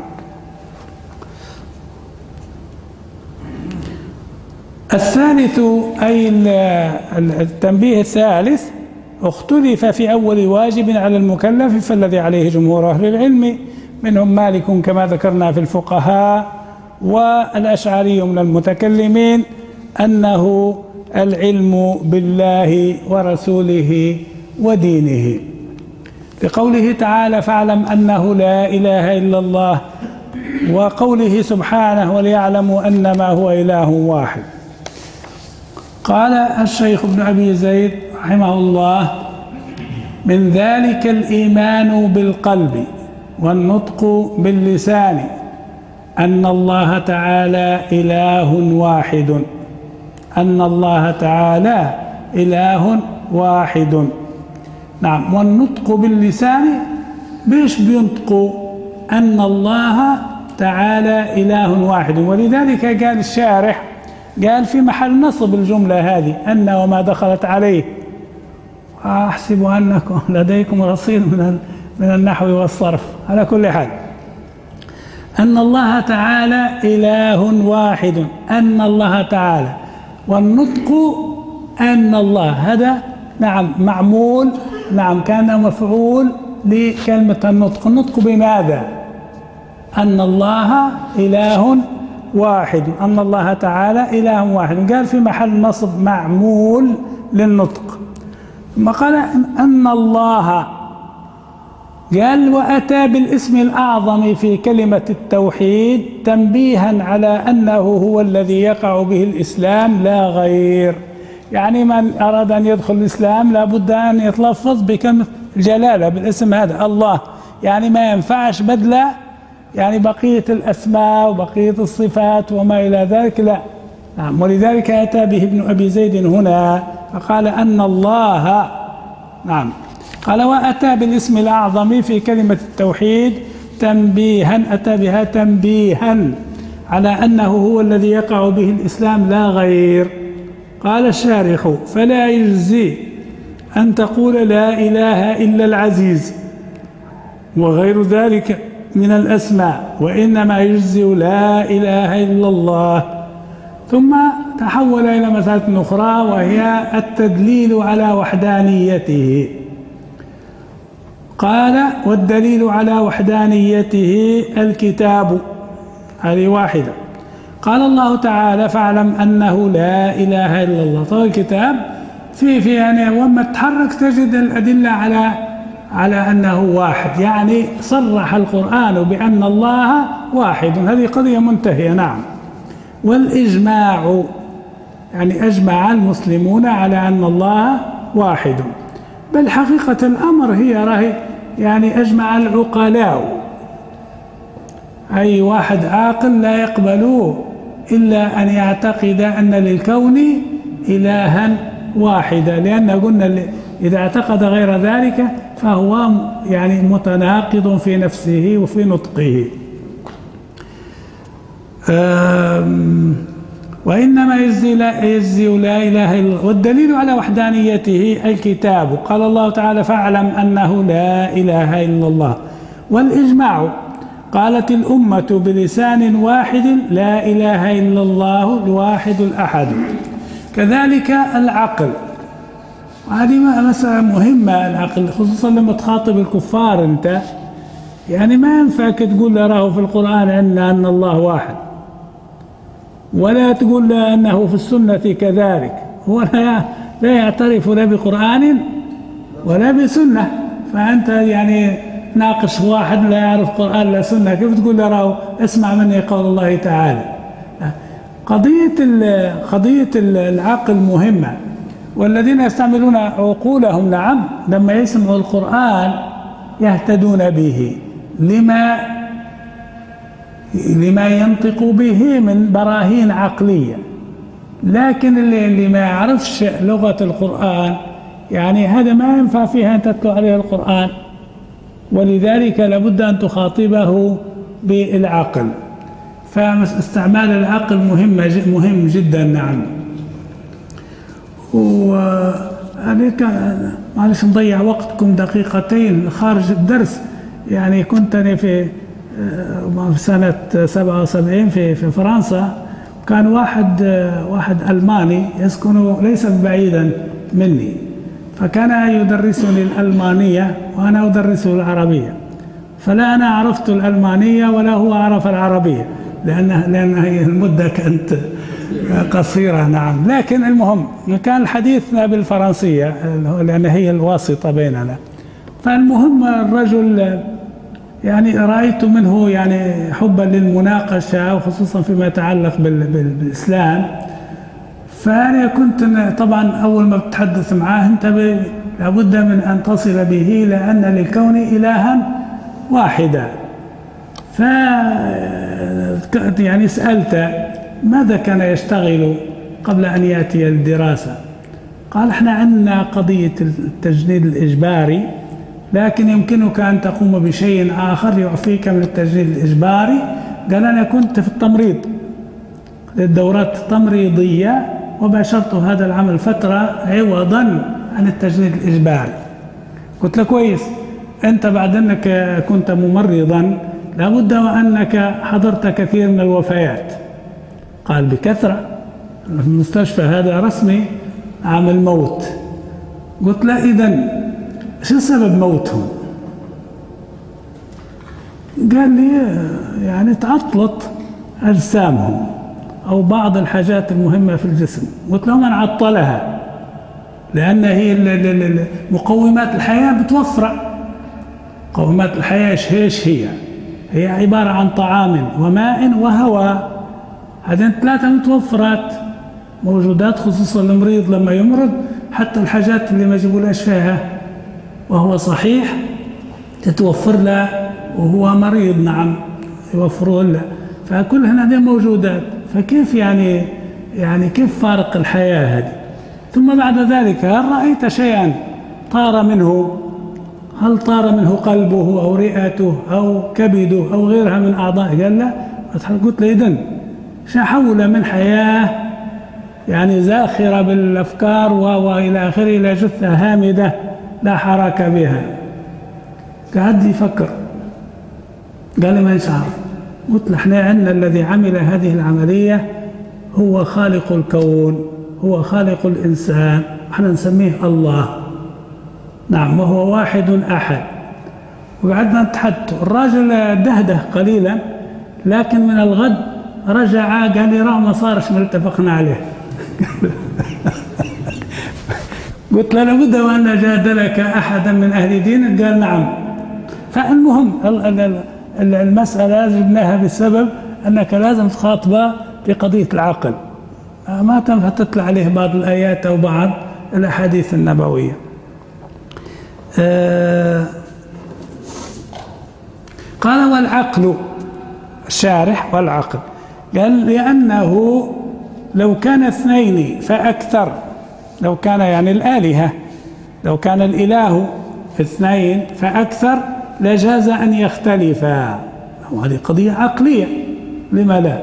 الثالث أي التنبيه الثالث: اختلف في أول واجب على المكلف، فالذي عليه جمهور أهل العلم منهم مالك كما ذكرنا في الفقهاء والأشعري من المتكلمين أنه العلم بالله ورسوله ودينه، لقوله تعالى: فاعلم أنه لا إله إلا الله، وقوله سبحانه: وليعلموا أنما هو إله واحد. قال الشيخ ابن أبي زيد رحمه الله: من ذلك الإيمان بالقلب والنطق باللسان أن الله تعالى إله واحد أن الله تعالى إله واحد. نعم، والنطق باللسان بيش بينطقوا أن الله تعالى إله واحد، ولذلك قال الشارح قال في محل نصب الجملة هذه أن وما دخلت عليه، أحسب أنكم لديكم رصيد من من النحو والصرف. على كل حال أن الله تعالى إله واحد أن الله تعالى، والنطق أن الله هذا نعم معمول، نعم كان مفعول لكلمة النطق. النطق بماذا؟ أن الله إله واحد أن الله تعالى إله واحد، قال في محل نصب معمول للنطق. ثم قال أن الله، قال وأتى بالاسم الأعظم في كلمة التوحيد تنبيها على أنه هو الذي يقع به الإسلام لا غير. يعني من أراد أن يدخل الإسلام لابد أن يتلفظ بكلمة الجلالة بالاسم هذا الله، يعني ما ينفعش بدله يعني بقية الأسماء وبقية الصفات وما إلى ذلك، لا. نعم، ولذلك أتى به ابن أبي زيد هنا فقال أن الله، نعم، قال وأتى بالاسم الأعظم في كلمة التوحيد تنبيها، أتى بها تنبيها على أنه هو الذي يقع به الإسلام لا غير. قال الشارح: فلا يجزي أن تقول لا إله إلا العزيز وغير ذلك من الأسماء، وإنما يجزي لا إله إلا الله. ثم تحول إلى مسألة أخرى وهي التدليل على وحدانيته. قال: والدليل على وحدانيته الكتاب، هذه واحدة. قال الله تعالى فاعلم أنه لا إله إلا الله. طبعا الكتاب في في يعني وما تحرك تجد الأدلة على على أنه واحد، يعني صرح القرآن بأن الله واحد، هذه قضية منتهية. نعم. والإجماع يعني أجمع المسلمون على أن الله واحد، بل حقيقة الأمر هي راهي يعني أجمع العقلاء، أي واحد عاقل لا يقبل إلا أن يعتقد أن للكون إلها واحدا، لأن قلنا إذا اعتقد غير ذلك فهو يعني متناقض في نفسه وفي نطقه. وإنما يجزي لا, يجزي لا إله إلا الله. والدليل على وحدانيته الكتاب، قال الله تعالى فاعلم أنه لا إله إلا الله. والإجماع، قالت الأمة بلسان واحد لا إله إلا الله الواحد الأحد. كذلك العقل، هذه مسألة مهمة. العقل خصوصا لما تخاطب الكفار أنت، يعني ما ينفعك تقول له راه في القرآن أن أن الله واحد، ولا تقول له أنه في السنة كذلك، هو لا لا يعترف لا بقرآن ولا بسنة. فأنت يعني ناقش واحد لا يعرف قرآن لا سنة، كيف تقول له راه اسمع مني قول الله تعالى؟ قضية قضية العقل مهمة. والذين يستعملون عقولهم نعم لما يسمعوا القرآن يهتدون به لما لما ينطق به من براهين عقلية، لكن اللي, اللي ما يعرفش لغة القرآن يعني هذا ما ينفع فيها أن تتلو عليه القرآن، ولذلك لابد أن تخاطبه بالعقل. فاستعمال العقل مهم مهم جدا. نعم. وعليك معلش نضيع وقتكم دقيقتين خارج الدرس. يعني كنت أنا في سنة سبعة وسبعين في في فرنسا، كان واحد واحد ألماني يسكن ليس بعيدا مني، فكان يدرسني الألمانية وأنا أدرسه العربية، فلا أنا عرفت الألمانية ولا هو عرف العربية، لأن لأن هي المدة كانت قصيرة. نعم. لكن المهم كان حديثنا بالفرنسية لأن هي الواسطة بيننا. فالمهم الرجل يعني رأيت منه يعني حبا للمناقشة وخصوصا فيما يتعلق بالإسلام. فأنا كنت طبعا أول ما بتحدث معاه أنت لابد من أن تصل به إلى أن للكون إلها واحدا. ف يعني سألت ماذا كان يشتغل قبل أن يأتي الدراسة؟ قال احنا عندنا قضية التجنيد الإجباري، لكن يمكنك أن تقوم بشيء آخر يعفيك من التجنيد الإجباري. قال أنا كنت في التمريض للدورات التمريضية وباشرت هذا العمل فترة عوضا عن التجنيد الإجباري. قلت له كويس، أنت بعد أنك كنت ممرضا لابد وأنك حضرت كثير من الوفيات. قال بكثرة، المستشفى هذا رسمي عامل موت. قلت له إذن شو سبب موتهم؟ قال لي يعني تعطلت أجسامهم أو بعض الحاجات المهمة في الجسم. قلت له من عطلها؟ لأن هي مقومات الحياة بتوفر. مقومات الحياة إيش هي؟ هي عبارة عن طعام وماء وهواء، هذين ثلاثة متوفرات موجودات، خصوصا المريض لما يمرض حتى الحاجات اللي ما يجيبولهاش فيها وهو صحيح تتوفر له وهو مريض. نعم يوفروا له. فكل هذه موجودات، فكيف يعني يعني كيف فارق الحياة هذه؟ ثم بعد ذلك هل رأيت شيئا طار منه؟ هل طار منه قلبه أو رئته أو كبده أو غيرها من أعضاء؟ قال لا. قلت له إذن شحول من حياة يعني زاخرة بالأفكار وإلى آخره إلى جثة هامدة لا حركة بها. قعد يفكر، قال لي ما عارف. قلت له احنا عندنا الذي عمل هذه العملية هو خالق الكون، هو خالق الإنسان، احنا نسميه الله. نعم، وهو واحد أحد. وقعدنا نتحدث، الراجل دهده قليلا، لكن من الغد رجع قال لي راه ما صارش ما اتفقنا عليه. قلت له لابد وأن جادلك أحدا من أهل دينك؟ قال نعم. فالمهم المسألة جبناها بسبب أنك لازم تخاطبه في قضية العقل، ما تنفع تتلى عليه بعض الآيات أو بعض الأحاديث النبوية. آه قال والعقل، الشارح والعقل قال لأنه لو كان اثنين فأكثر، لو كان يعني الآلهة، لو كان الإله اثنين فأكثر لجاز أن يختلفا، وهذه قضية عقلية لما لا.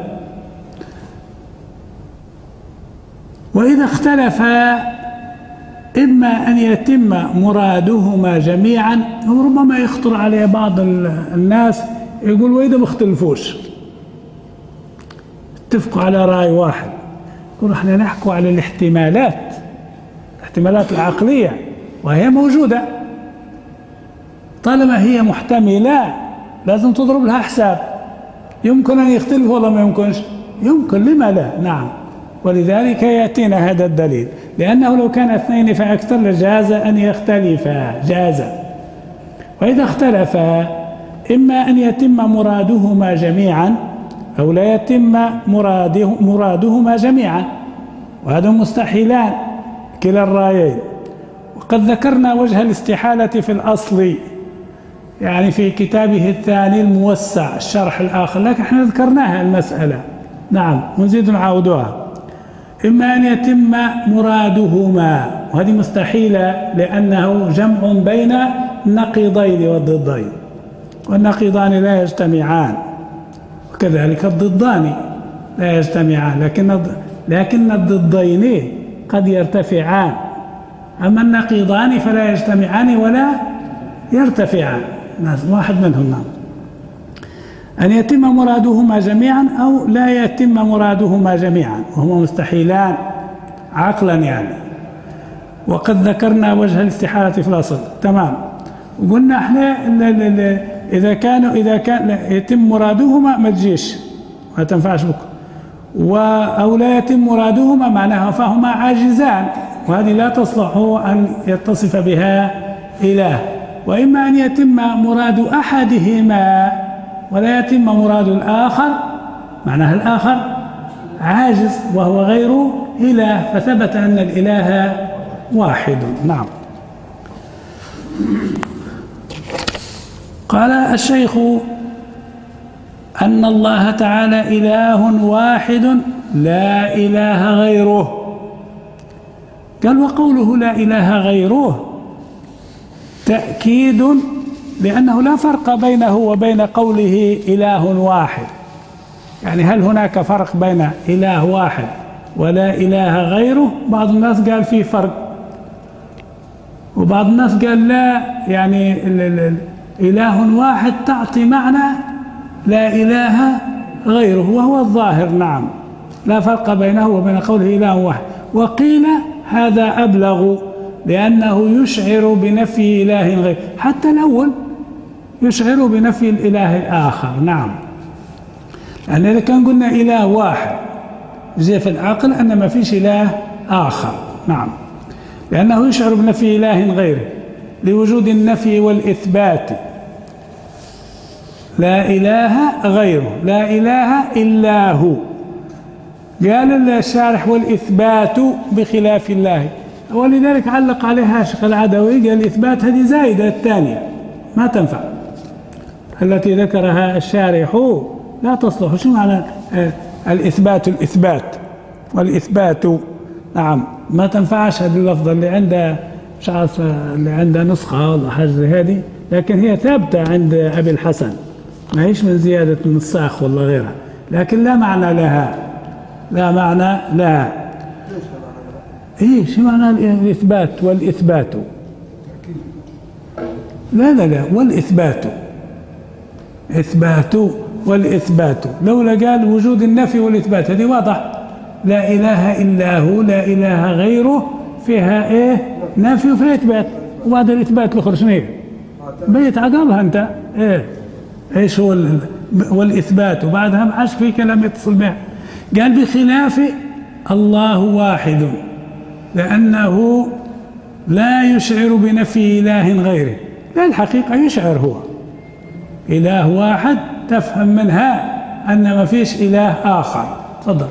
وإذا اختلفا إما أن يتم مرادهما جميعا، وربما يخطر عليه بعض الناس يقول وإذا ما اختلفوش اتفقوا على رأي واحد، يقول احنا نحكوا على الاحتمالات، الاحتمالات العقلية وهي موجودة، طالما هي محتملة لازم تضرب لها حساب. يمكن أن يختلف ولا ما يمكنش؟ يمكن، لما لا؟ نعم. ولذلك يأتينا هذا الدليل، لأنه لو كان اثنين فأكثر لجاز أن يختلفا، جاز. وإذا اختلفا إما أن يتم مرادهما جميعا أو لا يتم مراده مرادهما جميعا، وهذا مستحيلان كلا الرأيين. وقد ذكرنا وجه الاستحالة في الأصل، يعني في كتابه الثاني الموسع الشرح الآخر، لكن احنا ذكرناها المسألة، نعم، ونزيد نعاودها. إما أن يتم مرادهما، وهذه مستحيلة لأنه جمع بين النقيضين والضدين، والنقيضان لا يجتمعان، وكذلك الضدان لا يجتمعان، لكن لكن الضدين قد يرتفعان، أما النقيضان فلا يجتمعان ولا يرتفعان، واحد منهم. نعم. أن يتم مرادهما جميعا أو لا يتم مرادهما جميعا، وهما مستحيلان عقلا يعني. وقد ذكرنا وجه الاستحالة في الأصل، تمام. وقلنا احنا إذا كانوا إذا كان يتم مرادهما ما تجيش، ما تنفعش بك، أو لا يتم مرادهما معناها فهما عاجزان، وهذه لا تصلح أن يتصف بها إله. وإما أن يتم مراد أحدهما ولا يتم مراد الآخر، معناها الآخر عاجز وهو غير إله، فثبت أن الإله واحد. نعم. قال الشيخ أن الله تعالى إله واحد لا إله غيره. قال وقوله لا إله غيره تأكيد، لأنه لا فرق بينه وبين قوله إله واحد. يعني هل هناك فرق بين إله واحد ولا إله غيره؟ بعض الناس قال فيه فرق، وبعض الناس قال لا، يعني إله واحد تعطي معنى لا إله غيره، وهو الظاهر. نعم، لا فرق بينه وبين قوله إله واحد. وقيل هذا أبلغ، لأنه يشعر بنفي إله غيره، حتى الأول يشعر بنفي الإله الآخر. نعم، لأن إذا كان قلنا إله واحد زي في العقل أن ما فيش إله آخر. نعم، لأنه يشعر بنفي إله غيره لوجود النفي والإثبات. لا إله غيره، لا إله إلا هو. قال الشارح والإثبات بخلاف الله، ولذلك علق عليها شيخ العدوي، قال الإثبات هذه زايدة الثانية ما تنفع، التي ذكرها الشارح لا تصلح. شو معنى الإثبات؟ الإثبات والإثبات، نعم، ما تنفعش هذه اللفظة اللي عندها، مش عارف اللي عندها نسخة ولا حاجة زي هذه، لكن هي ثابتة عند أبي الحسن، ما هيش من زيادة النساخ ولا غيرها، لكن لا معنى لها، لا معنى لها. إيه شو معنى الإثبات والإثبات؟ لا لا لا، والإثبات، إثبات والإثبات، لولا قال وجود النفي والإثبات هذه واضح. لا إله إلا هو، لا إله غيره، فيها إيه؟ نفي وفيها إثبات، وبعد الإثبات الآخر شنو هي؟ بيت عقبها أنت إيه؟ إيش هو والإثبات، وبعدها ما عادش في كلام يتصل بها. قال بخلاف الله واحد، لأنه لا يشعر بنفي إله غيره. لا، الحقيقة يشعر هو إله واحد، تفهم منها أن ما فيش إله آخر. تفضل.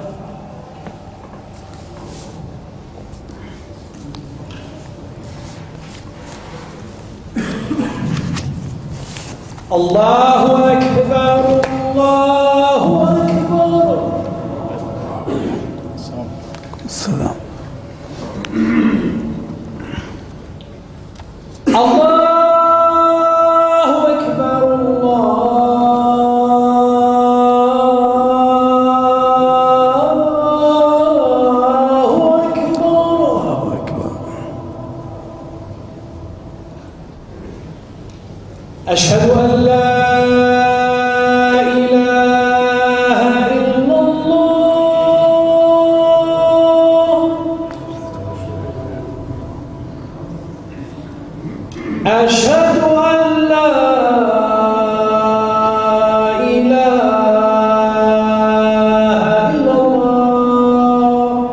الله أكبر الله أكبر. السلام. الله أكبر الله أكبر. أشهد أن لا إله إلا الله. أشهد أن لا إله إلا الله.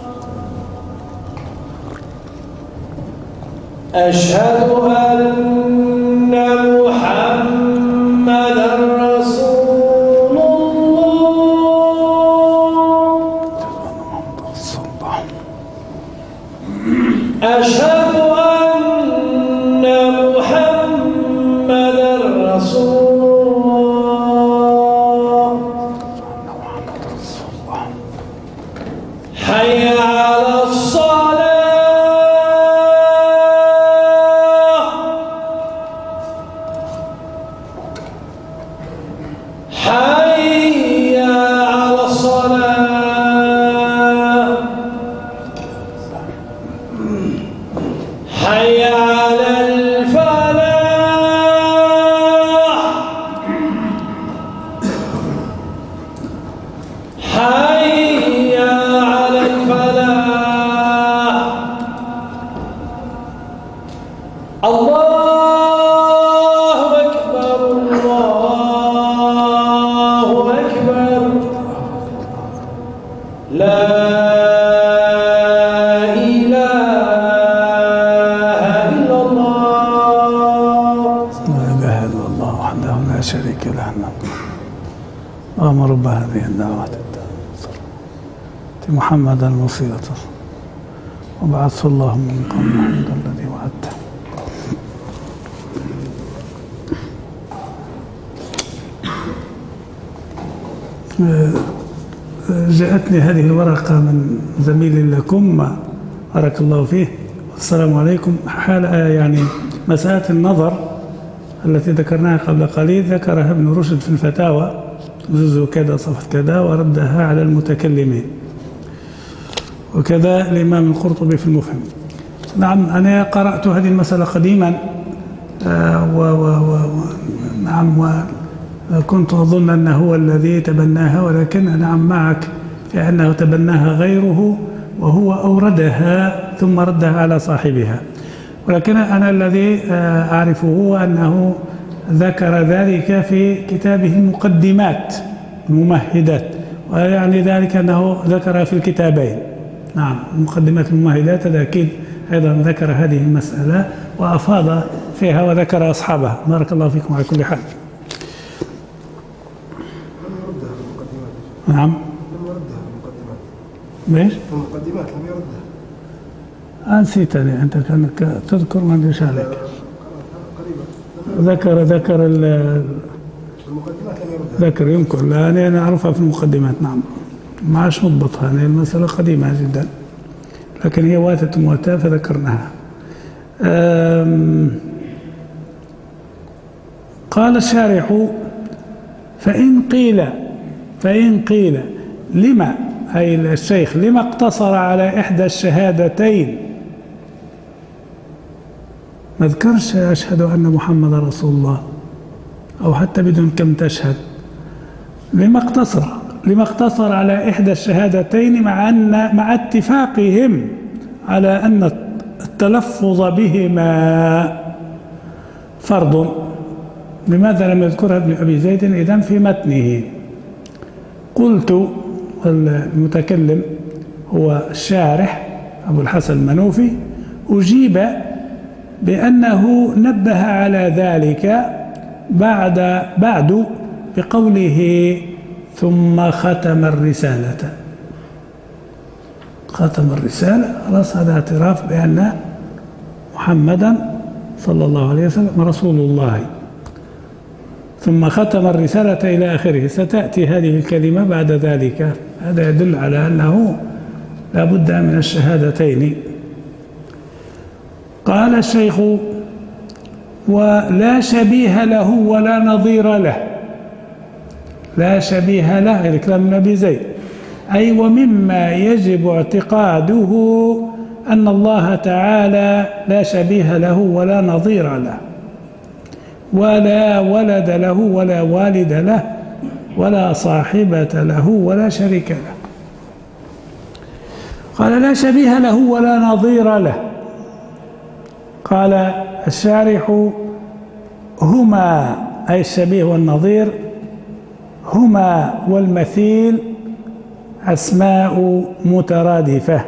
أشهد أن محمدًا رسول الله. أشهد أن محمدًا رسول الله. حي على الصلاة. حي على الصلاة. حي على الفلاح. حي على الفلاح. الله أكبر الله أكبر. لا إله إلا الله. لا إله إلا الله وحده لا شريك له. اللهم رب هذه الدعوات التامة محمدا الوسيلة وبعثه الله من قبل محمد الذي وعدته. جاءتني هذه الورقة من زميل لكم بارك الله فيه. السلام عليكم. حال يعني مسألة النظر التي ذكرناها قبل قليل ذكرها ابن رشد في الفتاوى جزء كذا صفحة كذا، وردها على المتكلمين، وكذا الإمام القرطبي في المفهم. نعم، أنا قرأت هذه المسألة قديما آه و و و نعم، وكنت أظن أنه هو الذي تبناها، ولكن نعم معك في أنه تبناها غيره وهو أوردها ثم ردها على صاحبها. ولكن أنا الذي آه أعرفه أنه ذكر ذلك في كتابه المقدمات الممهدات، ويعني ذلك أنه ذكر في الكتابين. نعم، مقدمات الممهدات هذا أكيد أيضا ذكر هذه المسألة وأفاض فيها وذكر أصحابها. بارك الله فيكم على كل حال. نعم، لم يردها في المقدمات. ليش؟ في المقدمات لم يردها. نسيتني أنت كأنك تذكر ما أدريش عليك. قريبا ذكر ذكر المقدمات لم يردها. ذكر يمكن، لا أنا أعرفها في المقدمات. نعم، ما عادش نضبطها، هذه المسألة قديمة جدا، لكن هي واتت مواتاة فذكرناها. قال الشارح: فإن قيل فإن قيل لما، أي الشيخ لما اقتصر على إحدى الشهادتين، ما ذكرش أشهد أن محمد رسول الله أو حتى بدون كم تشهد. لما اقتصر لما اقتصر على إحدى الشهادتين مع أن مع اتفاقهم على أن التلفظ بهما فرض، لماذا لم يذكرها ابن أبي زيد إذن في متنه؟ قلت، المتكلم هو الشارح أبو الحسن المنوفي، أجيب بأنه نبه على ذلك بعد بعد بقوله ثم ختم الرسالة. ختم الرسالة خلاص، هذا اعتراف بأن محمدا صلى الله عليه وسلم رسول الله. ثم ختم الرسالة إلى آخره، ستأتي هذه الكلمة بعد ذلك. هذا يدل على أنه لا بد من الشهادتين. قال الشيخ: ولا شبيه له ولا نظير له. لا شبيه له، هذا كلام ابن أبي زيد، أي ومما يجب اعتقاده أن الله تعالى لا شبيه له ولا نظير له، ولا ولد له ولا والد له، ولا صاحبة له ولا شريك له. قال: لا شبيه له ولا نظير له. قال الشارح: هما، أي الشبيه والنظير، هما والمثيل أسماء مترادفة،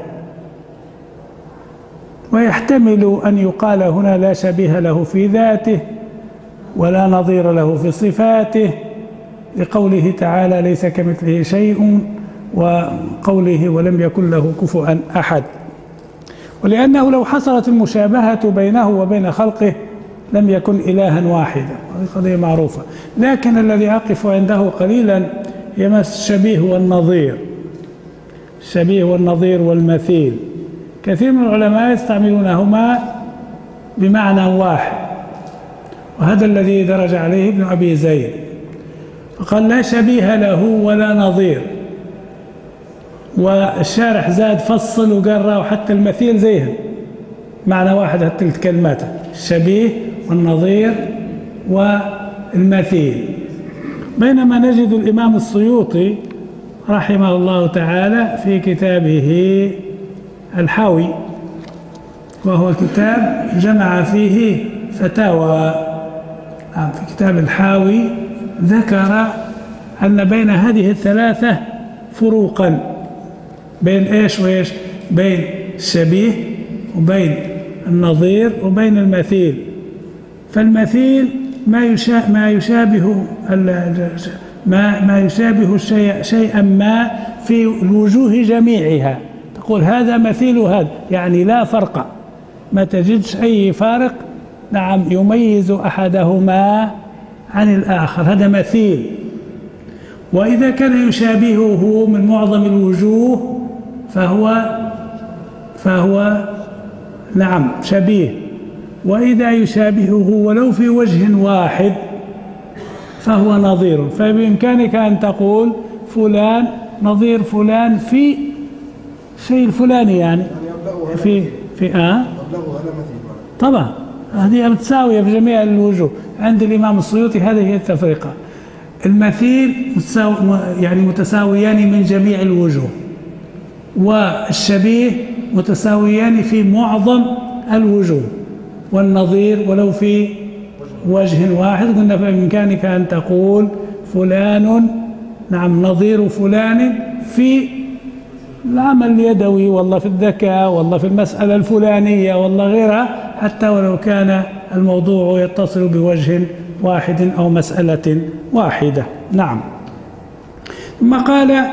ويحتمل أن يقال هنا لا شبيه له في ذاته ولا نظير له في صفاته، لقوله تعالى: ليس كمثله شيء، وقوله: ولم يكن له كفوا أحد. ولأنه لو حصلت المشابهة بينه وبين خلقه لم يكن إلها واحدا، هذه قضية معروفة. لكن الذي أقف عنده قليلا يمس الشبيه والنظير. الشبيه والنظير والمثيل كثير من العلماء يستعملونهما بمعنى واحد، وهذا الذي درج عليه ابن أبي زيد، فقال: لا شبيه له ولا نظير. والشارح زاد فصل وقرأ حتى المثيل زيهم، معنى واحد هالثلاث كلمات: الشبيه والنظير والمثيل. بينما نجد الإمام السيوطي رحمه الله تعالى في كتابه الحاوي، وهو كتاب جمع فيه فتاوى، في كتاب الحاوي ذكر أن بين هذه الثلاثة فروقا، بين إيش وإيش؟ بين الشبيه وبين النظير وبين المثيل. فالمثيل ما يشابه ما يشابه ما ما يشابه الشيء شيئا ما في الوجوه جميعها، تقول هذا مثيل هذا، يعني لا فرق، ما تجدش أي فارق نعم يميز أحدهما عن الآخر، هذا مثيل. وإذا كان يشابهه من معظم الوجوه فهو فهو نعم شبيه. وإذا يشابهه ولو في وجه واحد فهو نظير. فبإمكانك أن تقول فلان نظير فلان في شيء الفلاني، يعني في في آه طبعا هذه متساوية في جميع الوجوه. عند الإمام السيوطي هذه هي التفرقة، المثيل متساوي يعني متساويان من جميع الوجوه، والشبيه متساويان في معظم الوجوه، والنظير ولو في وجه واحد. قلنا بإمكانك أن تقول فلان نعم نظير فلان في العمل اليدوي، والله في الذكاء، والله في المسألة الفلانية، والله غيرها، حتى ولو كان الموضوع يتصل بوجه واحد أو مسألة واحدة. نعم. ثم قال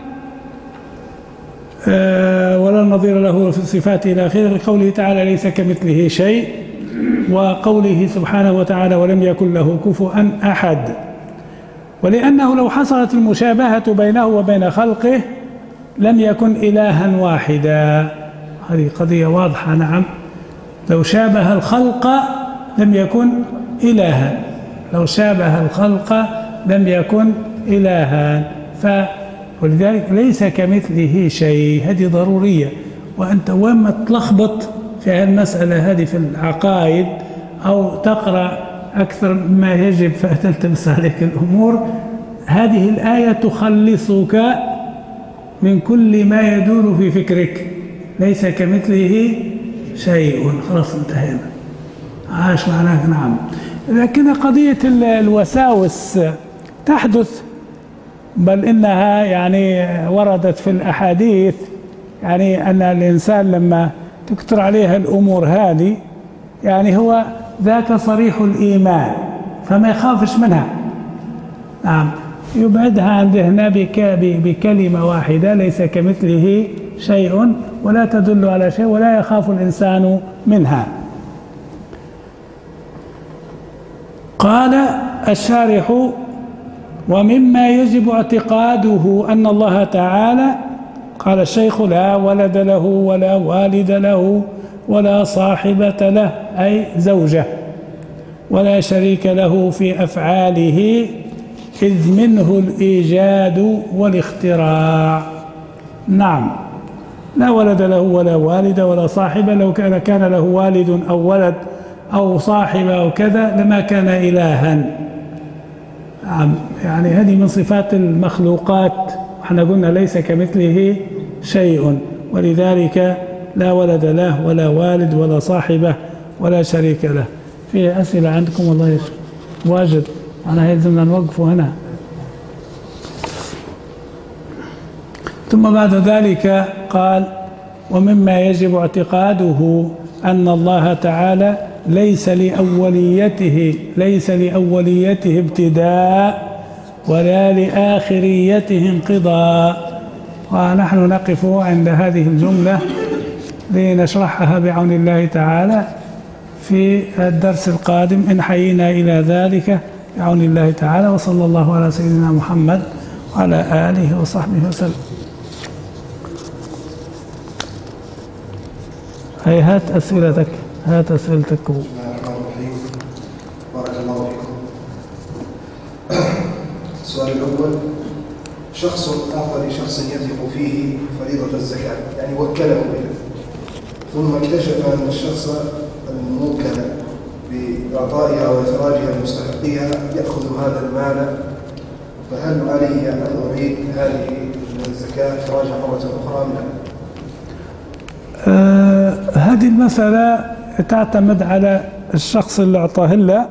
آه ولا نظير له في صفاته إلى آخره، لقوله تعالى: ليس كمثله شيء، وقوله سبحانه وتعالى: ولم يكن له كفوا أحد. ولأنه لو حصلت المشابهة بينه وبين خلقه لم يكن إلها واحدا. هذه قضية واضحة. نعم، لو شابه الخلق لم يكن إلها، لو شابه الخلق لم يكن إلها. ف ولذلك ليس كمثله شيء، هذه ضرورية. وأنت وين ما تلخبط في هالمسألة هذه في العقائد أو تقرأ أكثر مما يجب فتلتبس عليك الأمور، هذه الآية تخلصك من كل ما يدور في فكرك. ليس كمثله شيء، خلاص انتهينا، عاش معناه. نعم. لكن قضية الوساوس تحدث، بل إنها يعني وردت في الأحاديث، يعني أن الإنسان لما تكتر عليها الأمور هذه يعني هو ذاك صريح الإيمان فما يخافش منها. نعم، يبعدها عن ذهنه بكلمة واحدة: ليس كمثله شيء ولا تدل على شيء ولا يخاف الإنسان منها. قال الشارح: ومما يجب اعتقاده أن الله تعالى، قال الشيخ: لا ولد له ولا والد له ولا صاحبة له أي زوجة، ولا شريك له في أفعاله، إذ منه الإيجاد والاختراع. نعم، لا ولد له ولا والد ولا صاحبة. لو كان كان له والد أو ولد أو صاحبة أو كذا لما كان إلها. يعني هذه من صفات المخلوقات، احنا قلنا ليس كمثله شيء، ولذلك لا ولد له ولا والد ولا صاحبة ولا شريك له. في أسئلة عندكم؟ والله يشكر واجد، أنا يلزمنا نوقفه هنا. ثم بعد ذلك قال: ومما يجب اعتقاده أن الله تعالى ليس لأوليته ليس لأوليته ابتداء ولا لآخريته انقضاء. ونحن نقف عند هذه الجملة لنشرحها بعون الله تعالى في الدرس القادم إن حيينا إلى ذلك بعون الله تعالى. وصلى الله على سيدنا محمد وعلى آله وصحبه وسلم. هي هات أسئلتك، هات أسئلتك. بسم الله الرحمن الرحيم. بارك الله فيكم. السؤال الأول: شخص أعطى لشخص يثق فيه فريضة الزكاة، يعني وكله به، ثم اكتشف أن الشخص الموكل بإعطائها وإخراجها لمستحقيها يأخذ هذا المال، فهل علي أن أعيد هذه الزكاة إخراجها مرة أخرى منها؟ آه هذه المسألة تعتمد على الشخص اللي أعطاه له.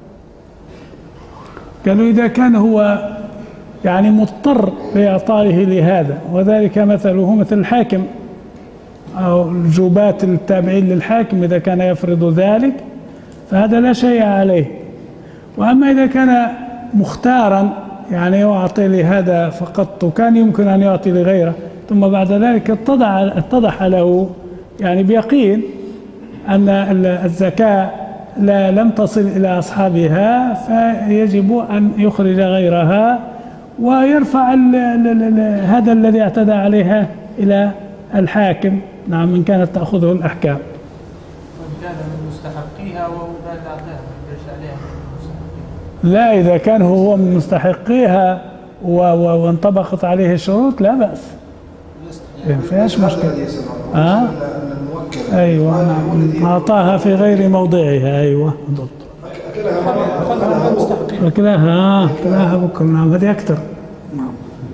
قالوا إذا كان هو يعني مضطر لإعطائه لهذا، وذلك مثله مثل الحاكم أو الجوبات التابعين للحاكم، إذا كان يفرض ذلك فهذا لا شيء عليه. وأما إذا كان مختارا يعني يعطي لهذا فقط وكان يمكن أن يعطي لغيره، ثم بعد ذلك اتضح, اتضح له يعني بيقين أن الزكاة لا لم تصل إلى أصحابها، فيجب أن يخرج غيرها ويرفع ال ال ال هذا الذي اعتدى عليها إلى الحاكم. نعم، إن كانت تأخذه الأحكام. وإن كان من مستحقيها وبعد أعطاها عليها. لا، إذا كان هو من مستحقيها وانطبقت عليه الشروط لا بأس، ما فيهاش مشكلة. آه؟ أيوة، نعم، أعطاها في غير موضعها. أيوة بالضبط. أكلها أكلها بكرة. نعم، هذه أكثر. نعم.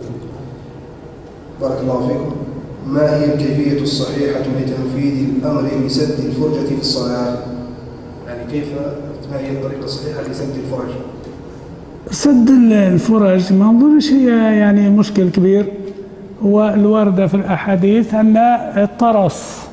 بارك الله فيكم. ما هي الكيفية الصحيحة لتنفيذ الأمر بسد الفرجة في الصلاة؟ يعني كيف، ما هي الطريقة الصحيحة لسد الفرج؟ سد الفرج ما أظنش هي يعني مشكل كبير. هو الوردة في الأحاديث أن الطرس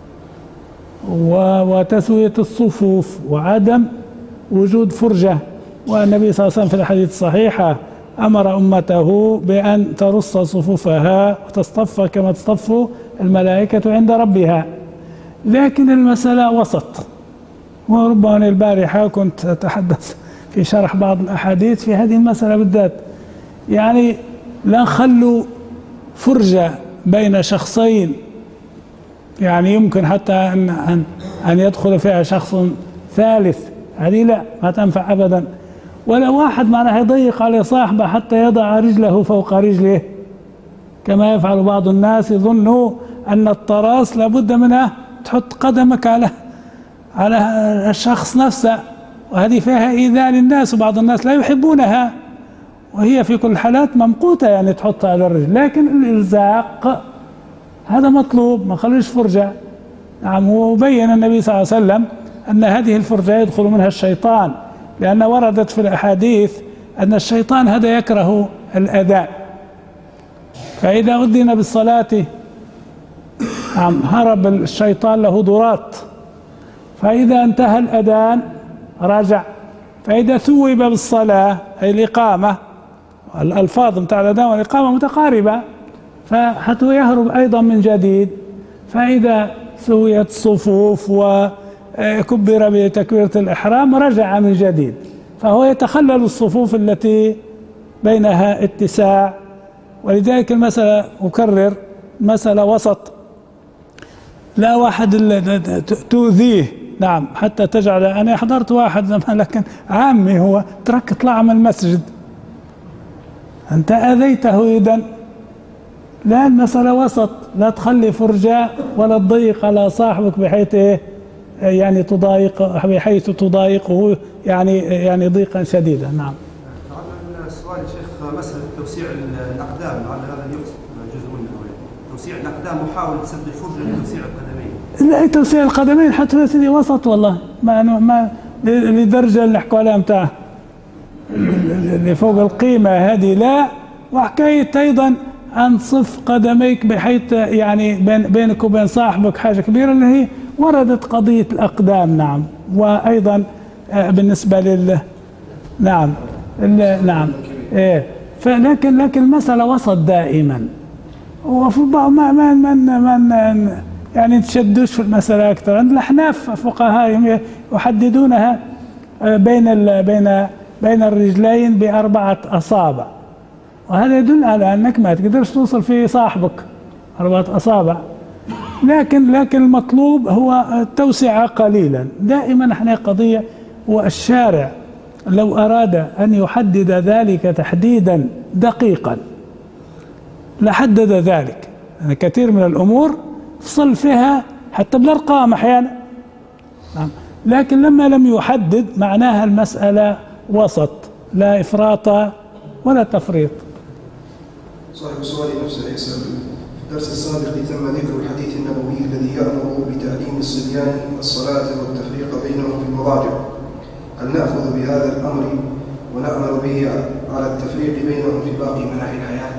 وتسوية الصفوف وعدم وجود فرجة، والنبي صلى الله عليه وسلم في الحديث الصحيحة أمر أمته بأن ترص صفوفها وتصطف كما تصطف الملائكة عند ربها. لكن المسألة وسط، وربما البارحة كنت أتحدث في شرح بعض الأحاديث في هذه المسألة بالذات. يعني لا نخلوا فرجة بين شخصين يعني يمكن حتى أن, أن, أن يدخل فيها شخص ثالث، هذه لا ما تنفع أبدا. ولا واحد معناه يضيق على صاحبه حتى يضع رجله فوق رجله كما يفعل بعض الناس، يظنوا أن الطراس لابد منها تحط قدمك على على الشخص نفسه، وهذه فيها إيذاء للناس، وبعض الناس لا يحبونها، وهي في كل الحالات ممقوتة يعني تحطها على الرجل. لكن الإلزاق هذا مطلوب، ما خليش فرجة. نعم، وبين النبي صلى الله عليه وسلم أن هذه الفرجة يدخل منها الشيطان، لأن وردت في الأحاديث أن الشيطان هذا يكره الأذان، فإذا أذن بالصلاة هرب الشيطان له ضرات، فإذا انتهى الأذان رجع، فإذا ثوب بالصلاة أي الإقامة، الألفاظ متاع الأذان والإقامة متقاربة، فحتى يهرب أيضا من جديد. فإذا سويت الصفوف وكبر بتكبيرة الإحرام رجع من جديد، فهو يتخلل الصفوف التي بينها اتساع. ولذلك المسألة أكرر مسألة وسط، لا واحد تؤذيه، نعم، حتى تجعل. أنا حضرت واحد زمان لكن عامي هو ترك طلع من المسجد، أنت أذيته إذن. لا، المسألة وسط، لا تخلي فرجة ولا تضيق على صاحبك بحيث يعني تضايق بحيث تضايقه يعني يعني ضيقا شديدا. نعم. تعالى السؤال يا شيخ، مسألة توسيع الأقدام، لعل هذا يقصد جزء منه، توسيع الأقدام محاولة سد الفرجة لتوسيع القدمين. لا، توسيع القدمين حتى يا سيدي وسط والله، ما ما لدرجة اللي نحكوا عليها متاع اللي فوق القيمة هذه لا. وحكاية أيضا أن صف قدميك بحيث يعني بين بينك وبين صاحبك حاجة كبيرة، اللي هي وردت قضية الأقدام. نعم. وأيضا بالنسبة لل نعم نعم إيه فلكن لكن المسألة وسط دائما، وفي بعض ما ما من من يعني نتشدوش في المسألة أكثر. عند الأحناف فقهاء يحددونها بين ال بين بين الرجلين بأربعة أصابع، وهذا يدل على أنك ما تقدرش توصل في صاحبك أربعة أصابع. لكن لكن المطلوب هو التوسعة قليلا. دائما احنا قضية، والشارع لو أراد أن يحدد ذلك تحديدا دقيقا لحدد ذلك. يعني كثير من الأمور فصل فيها حتى بالأرقام أحيانا، لكن لما لم يحدد معناها المسألة وسط، لا إفراط ولا تفريط. صاحب السؤال نفسه يسأل: في الدرس السابق تم ذكر الحديث النبوي الذي يأمر بتعليم الصبيان الصلاة والتفريق بينهم في المضاجع، هل نأخذ بهذا الأمر ونأمر به على التفريق بينهم في باقي مناحي الحياة؟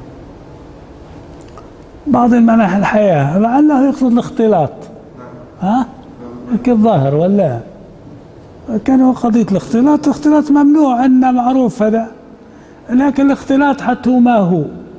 بعض المناحي الحياة لعله يقصد الاختلاط. نعم. ها؟ كالظاهر ولا كان قضية الاختلاط، الاختلاط ممنوع عندنا معروف هذا، لكن الاختلاط حتى ما هو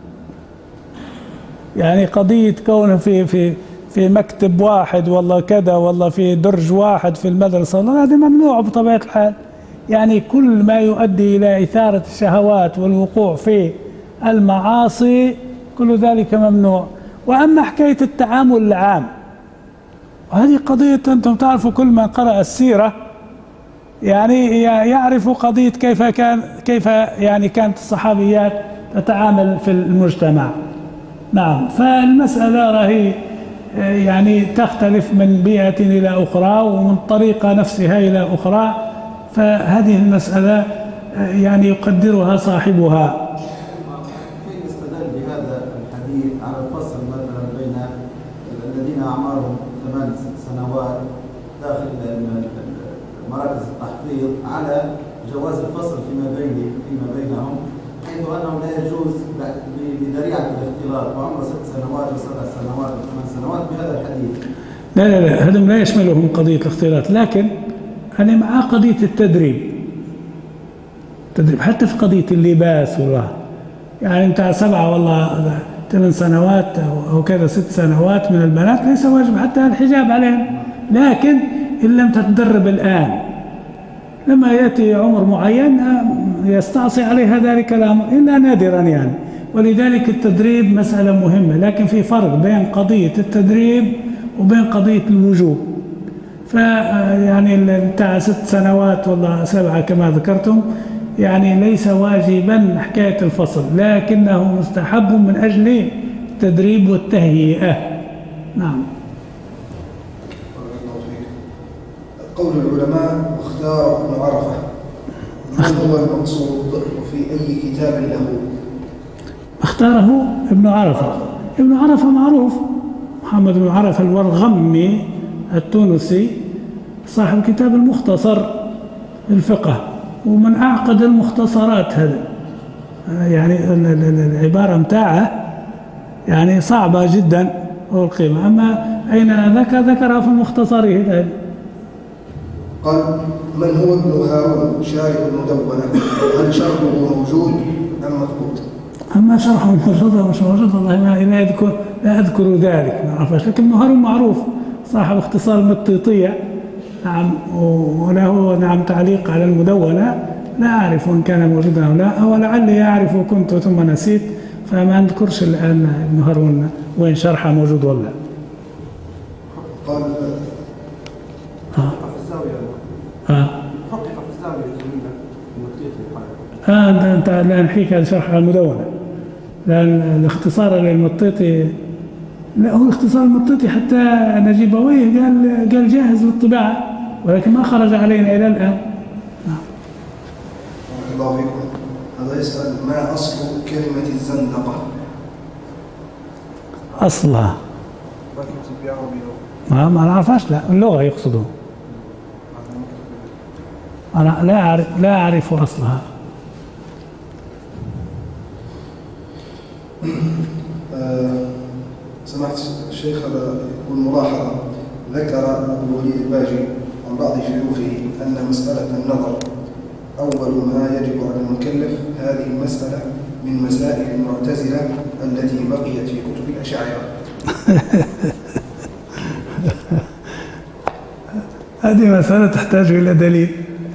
يعني قضية كونه في في في مكتب واحد والله كذا والله في درج واحد في المدرسة، والله هذا ممنوع بطبيعة الحال. يعني كل ما يؤدي إلى إثارة الشهوات والوقوع في المعاصي كل ذلك ممنوع. وأما حكاية التعامل العام، وهذه قضية أنتم تعرفوا، كل من قرأ السيرة يعني يعرف قضية كيف كان كيف يعني كانت الصحابيات تتعامل في المجتمع. نعم. فالمسألة راهي يعني تختلف من بيئة إلى أخرى ومن طريقة نفسها إلى أخرى، فهذه المسألة يعني يقدرها صاحبها. كيف نستدل بهذا الحديث على الفصل مثلا بين الذين أعمارهم ثمان سنوات داخل مراكز التحفيظ على جواز الفصل فيما بين فيما بينهم، حيث أنه لا يجوز بذريعة الاختلاط وعمر ست سنوات وسبع سنوات وثمان سنوات بهذا الحديث؟ لا لا لا، هذا لا يشملهم قضية الاختلاط، لكن أنا مع قضية التدريب. تدريب حتى في قضية اللباس والله، يعني أنت سبعة والله ثمان سنوات أو كذا ست سنوات من البنات ليس واجب حتى الحجاب عليهم، لكن إن لم تتدرب الآن لما يأتي عمر معين يستعصي عليها ذلك الأمر إلا نادرا يعني. ولذلك التدريب مسألة مهمة، لكن في فرق بين قضية التدريب وبين قضية الوجوب. فيعني بتاع ست سنوات والله سبعة كما ذكرتم يعني ليس واجبا حكاية الفصل، لكنه مستحب من أجل التدريب والتهيئة. نعم. قول العلماء واختار ابن عرفة، من هو المقصود وفي أي كتاب له؟ اختاره ابن عرفة. ابن عرفة معروف، محمد بن عرفة الورغمي التونسي، صاحب كتاب المختصر الفقه. ومن أعقد المختصرات هذا، يعني العبارة متاعه يعني صعبة جدا والقيمة. أما أين ذكر ذكرها في مختصره هذا. قال: من هو ابن هارون شارح المدونة؟ هل شرحه موجود أم مفقود؟ أما شرحه موجود مش موجود والله ما لا أذكر لا أذكر ذلك، ما أعرفش. لكن ابن هارون معروف صاحب اختصار المطيطية، نعم، وله نعم تعليق على المدونة، لا أعرف إن كان موجودا أو لا، أو لعلي أعرف كنت ثم نسيت، فما أذكرش الآن ابن هارون وين شرحه موجود ولا. قال: ها في الزاوية ها حقق في الزاوية الجميلة المطيطي. ها أنت أنت لا نحكيك على شرح المدونة، لأن الاختصار للمطيطي لا هو اختصار المطيطي حتى نجيبويه قال قال جاهز للطباعة، ولكن ما خرج علينا إلى الآن. بارك الله فيكم. هذا يسأل: ما أصل كلمة الزندقة؟ أصلها ما ما نعرفهاش، لا اللغة يقصده. أنا لا أعرف لا أعرف أصلها. آه، سمعت الشيخ هذا يقول ملاحظة: ذكر أبو الوليد الباجي عن بعض شيوخه أن مسألة النظر أول ما يجب على المكلف. هذه المسألة من مسائل المعتزلة التي بقيت في كتب الأشاعرة. هذه مسألة تحتاج إلى دليل.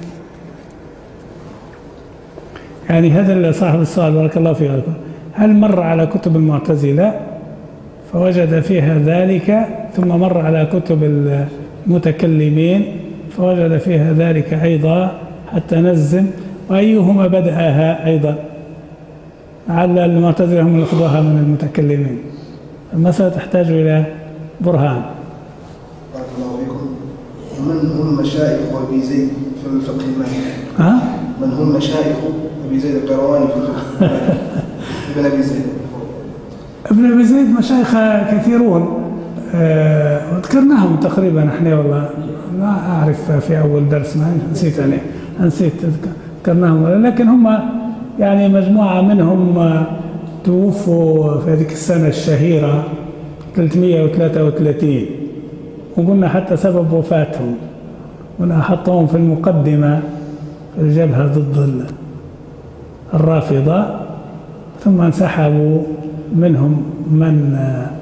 يعني هذا صاحب السؤال بارك الله فيكم، هل مر على كتب المعتزلة فوجد فيها ذلك، ثم مر على كتب المتكلمين فوجد فيها ذلك أيضا حتى نزم، وأيهما بدأها أيضا؟ لعل المعتزلة هم يأخذوها من المتكلمين. المسألة تحتاج إلى برهان. بارك الله فيكم. من هم مشايخ أبي زيد في الفقه المالكي؟ ها؟ من هم مشايخ أبي زيد القيرواني في الفقه المالكي؟ ابن أبي زيد. ابن أبي زيد مشايخ كثيرون، أه وذكرناهم تقريبا احنا، والله ما أعرف في أول درس، ما نسيت أنا نسيت ذكرناهم، لكن هم يعني مجموعة منهم توفوا في هذيك السنة الشهيرة ثلاثمئة وثلاثة وثلاثين، وقلنا حتى سبب وفاتهم، قلنا حطوهم في المقدمة في الجبهة ضد الرافضة، ثم انسحبوا منهم من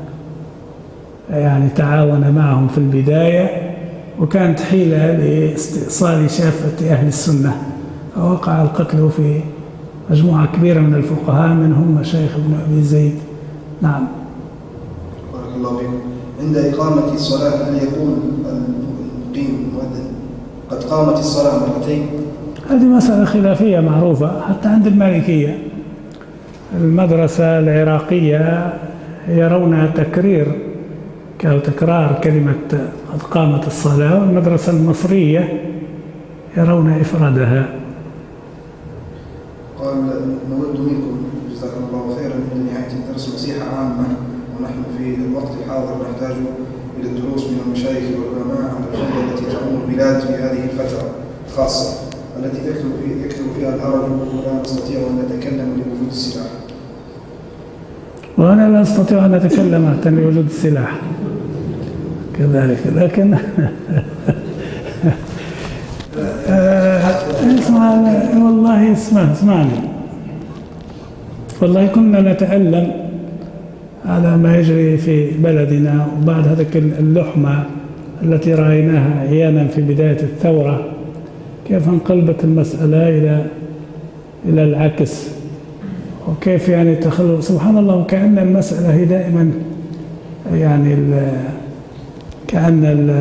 يعني تعاون معهم في البداية، وكانت حيلة لاستئصال شافة أهل السنة، فوقع القتل في مجموعة كبيرة من الفقهاء منهم مشايخ ابن أبي زيد. نعم. بارك الله فيكم. عند إقامة الصلاة هل يقول المقيم المؤذن قد قامت الصلاة مرتين؟ هذه مسألة خلافية معروفة حتى عند المالكية. المدرسة العراقية يرون تكرير أو تكرار كلمة قد قامت الصلاة، والمدرسة المصرية يرون إفرادها. قال: نود منكم جزاكم الله خيرا عند نهاية الدرس نصيحة عامة، ونحن في الوقت الحاضر نحتاج إلى الدروس من المشايخ والعلماء عن الفضل التي تعم البلاد في هذه الفترة الخاصة التي يكثر يكثر فيها الهرج، ولا نستطيع أن نتكلم لوجود السلاح. وأنا لا أستطيع أن أتكلم حتى لوجود السلاح كذلك، لكن اسمع والله اسمع اسمعني والله كنا نتألم على ما يجري في بلدنا، وبعد هذيك اللحمة التي رأيناها أحيانا في بداية الثورة كيف انقلبت المسألة إلى إلى العكس، وكيف يعني تخلوا سبحان الله، وكأن المسألة هي دائما يعني ال كأن ال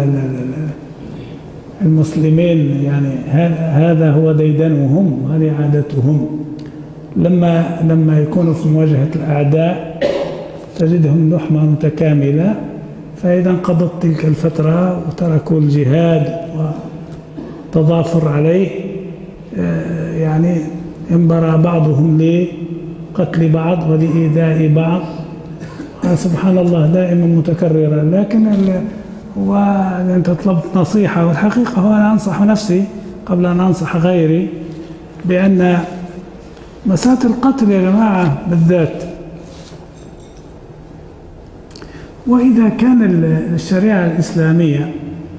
المسلمين يعني هذا هو ديدنهم وهذه عادتهم، لما لما يكونوا في مواجهة الأعداء تجدهم لحمة متكاملة، فإذا انقضت تلك الفترة وتركوا الجهاد وتضافر عليه يعني انبرى بعضهم لقتل بعض ولإيذاء بعض، سبحان الله دائما متكررة. لكن وأنت طلبت نصيحة، والحقيقة هو أنا أنصح نفسي قبل أن أنصح غيري، بأن مسألة القتل يا جماعة بالذات، وإذا كان الشريعة الإسلامية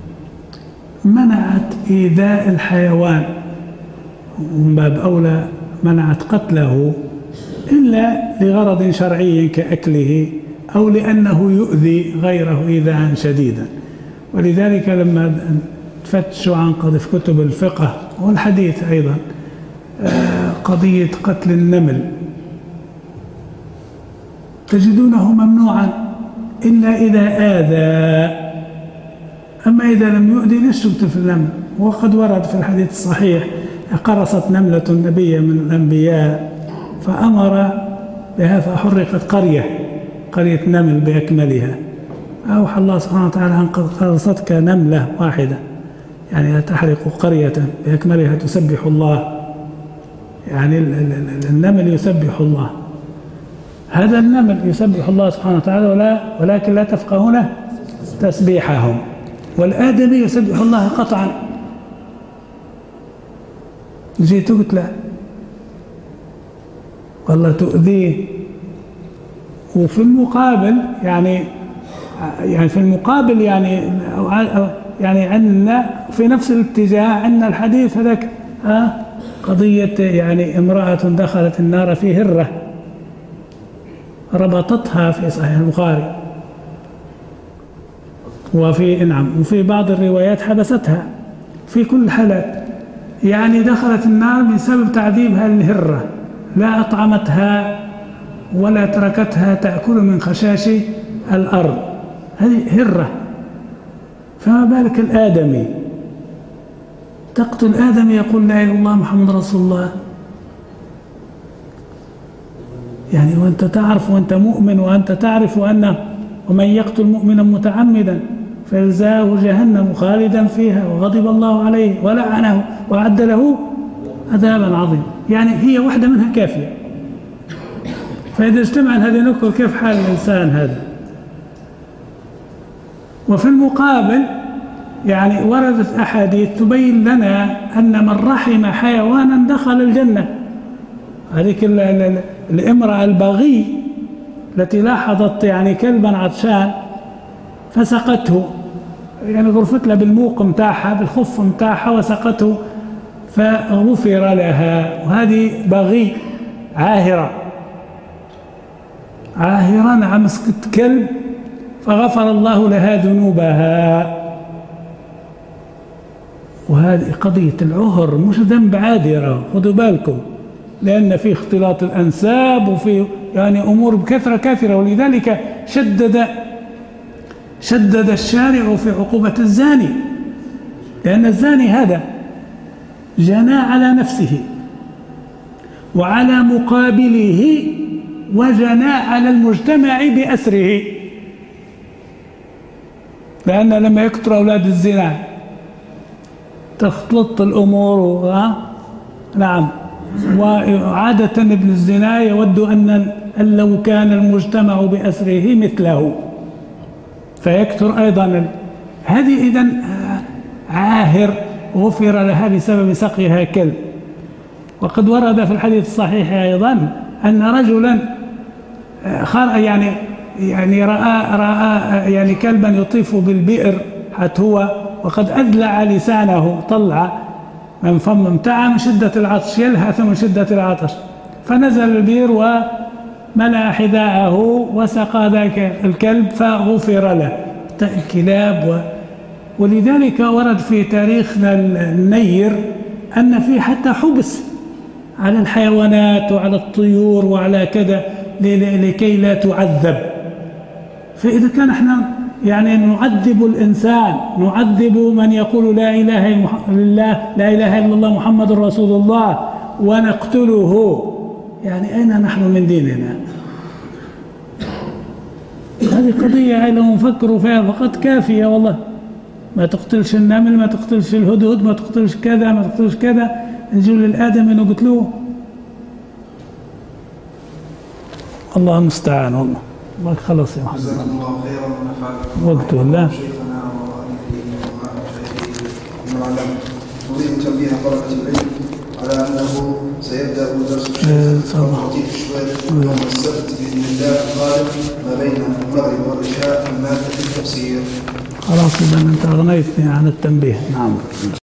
منعت إيذاء الحيوان ومن باب أولى منعت قتله إلا لغرض شرعي كأكله أو لأنه يؤذي غيره إيذاء شديدا. ولذلك لما تفتشوا عن قضية في كتب الفقه والحديث أيضا قضية قتل النمل تجدونه ممنوعا إلا إذا آذى، أما إذا لم يؤذي ليش تقتل في النمل؟ وقد ورد في الحديث الصحيح قرصت نملة النبي من الأنبياء فأمر بها فحرقت قرية قرية نمل بأكملها، أوحى الله سبحانه وتعالى أن قد قرصتك نملة واحدة، يعني لا تحرق قرية بأكملها تسبح الله، يعني النمل يسبح الله، هذا النمل يسبح الله سبحانه وتعالى ولا ولكن لا تفقهون تسبيحهم، والآدمي يسبح الله قطعا. جيت قلت له والله تؤذيه، وفي المقابل يعني يعني في المقابل يعني يعني عندنا في نفس الاتجاه عندنا الحديث هذاك قضية يعني امرأة دخلت النار في هرة ربطتها في صحيح البخاري، وفي نعم وفي بعض الروايات حبستها. في كل حالة يعني دخلت النار بسبب تعذيبها للهرة، لا أطعمتها ولا تركتها تأكل من خشاش الأرض، هذه هرة، فما بالك الآدمي تقتل آدمي يقول لا إله إلا الله محمد رسول الله، يعني وأنت تعرف وأنت مؤمن وأنت تعرف أن ومن يقتل مؤمنا متعمدا فيجزاه جهنم خالدا فيها وغضب الله عليه ولعنه وأعد له عذابا عظيما، يعني هي واحدة منها كافية. فإذا اجتمع هذين الكل كيف حال الإنسان هذا؟ وفي المقابل يعني وردت أحاديث تبين لنا أن من رحم حيوانا دخل الجنة. هذيك الامرأة البغي التي لاحظت يعني كلبا عطشان فسقته، يعني غرفت له بالموق متاعها بالخف متاعها وسقته فغفر لها، وهذه بغي عاهرة عاهرة نعم مسكت كلب فغفر الله لها ذنوبها. وهذه قضية العهر مش ذنب عادرة، خذوا بالكم، لأن في اختلاط الأنساب وفي يعني أمور بكثرة كثيرة، ولذلك شدد شدد الشارع في عقوبة الزاني، لأن الزاني هذا جنى على نفسه وعلى مقابله وجنى على المجتمع بأسره، لأن لما يكثر أولاد الزنا تختلط الأمور. نعم، وعادة ابن الزنا يود أن لو كان المجتمع بأسره مثله فيكثر أيضا. هذه إذن عاهر غفر لها بسبب سقيها كلب. وقد ورد في الحديث الصحيح أيضا أن رجلا يعني يعني رأى رأى يعني كلبا يطيف بالبئر حتى هو وقد أدلع لسانه، طلع من فم متاعه من شدة العطش، يلهث من شدة العطش، فنزل البئر وملأ حذاءه وسقى ذاك الكلب فغفر له. كلاب و... ولذلك ورد في تاريخنا النير أن في حتى حبس على الحيوانات وعلى الطيور وعلى كذا لكي لا تعذب. فإذا كان احنا يعني نعذب الإنسان، نعذب من يقول لا إله إلا الله لا إله إلا الله محمد رسول الله ونقتله، يعني أين نحن من ديننا؟ هذه قضية لو نفكروا فيها فقط كافية والله. ما تقتلش النمل، ما تقتلش الهدهد، ما تقتلش كذا، ما تقتلش كذا، نجيب للآدم نقتلوه. الله المستعان والله. الله خلص يا محمد. جزاكم الله خيرا ونفع وقته الله. شيخنا ووالده ومع شيخه من العلم. نريد تنبيه طلبة العلم على أنه سيبدأ درس الشيخ إن شاء الله. لطيف الشويل يوم السبت بإذن الله القادم ما بين المغرب والعشاء في مادة التفسير. خلاص إذا أنت أغنيتني عن التنبيه. نعم.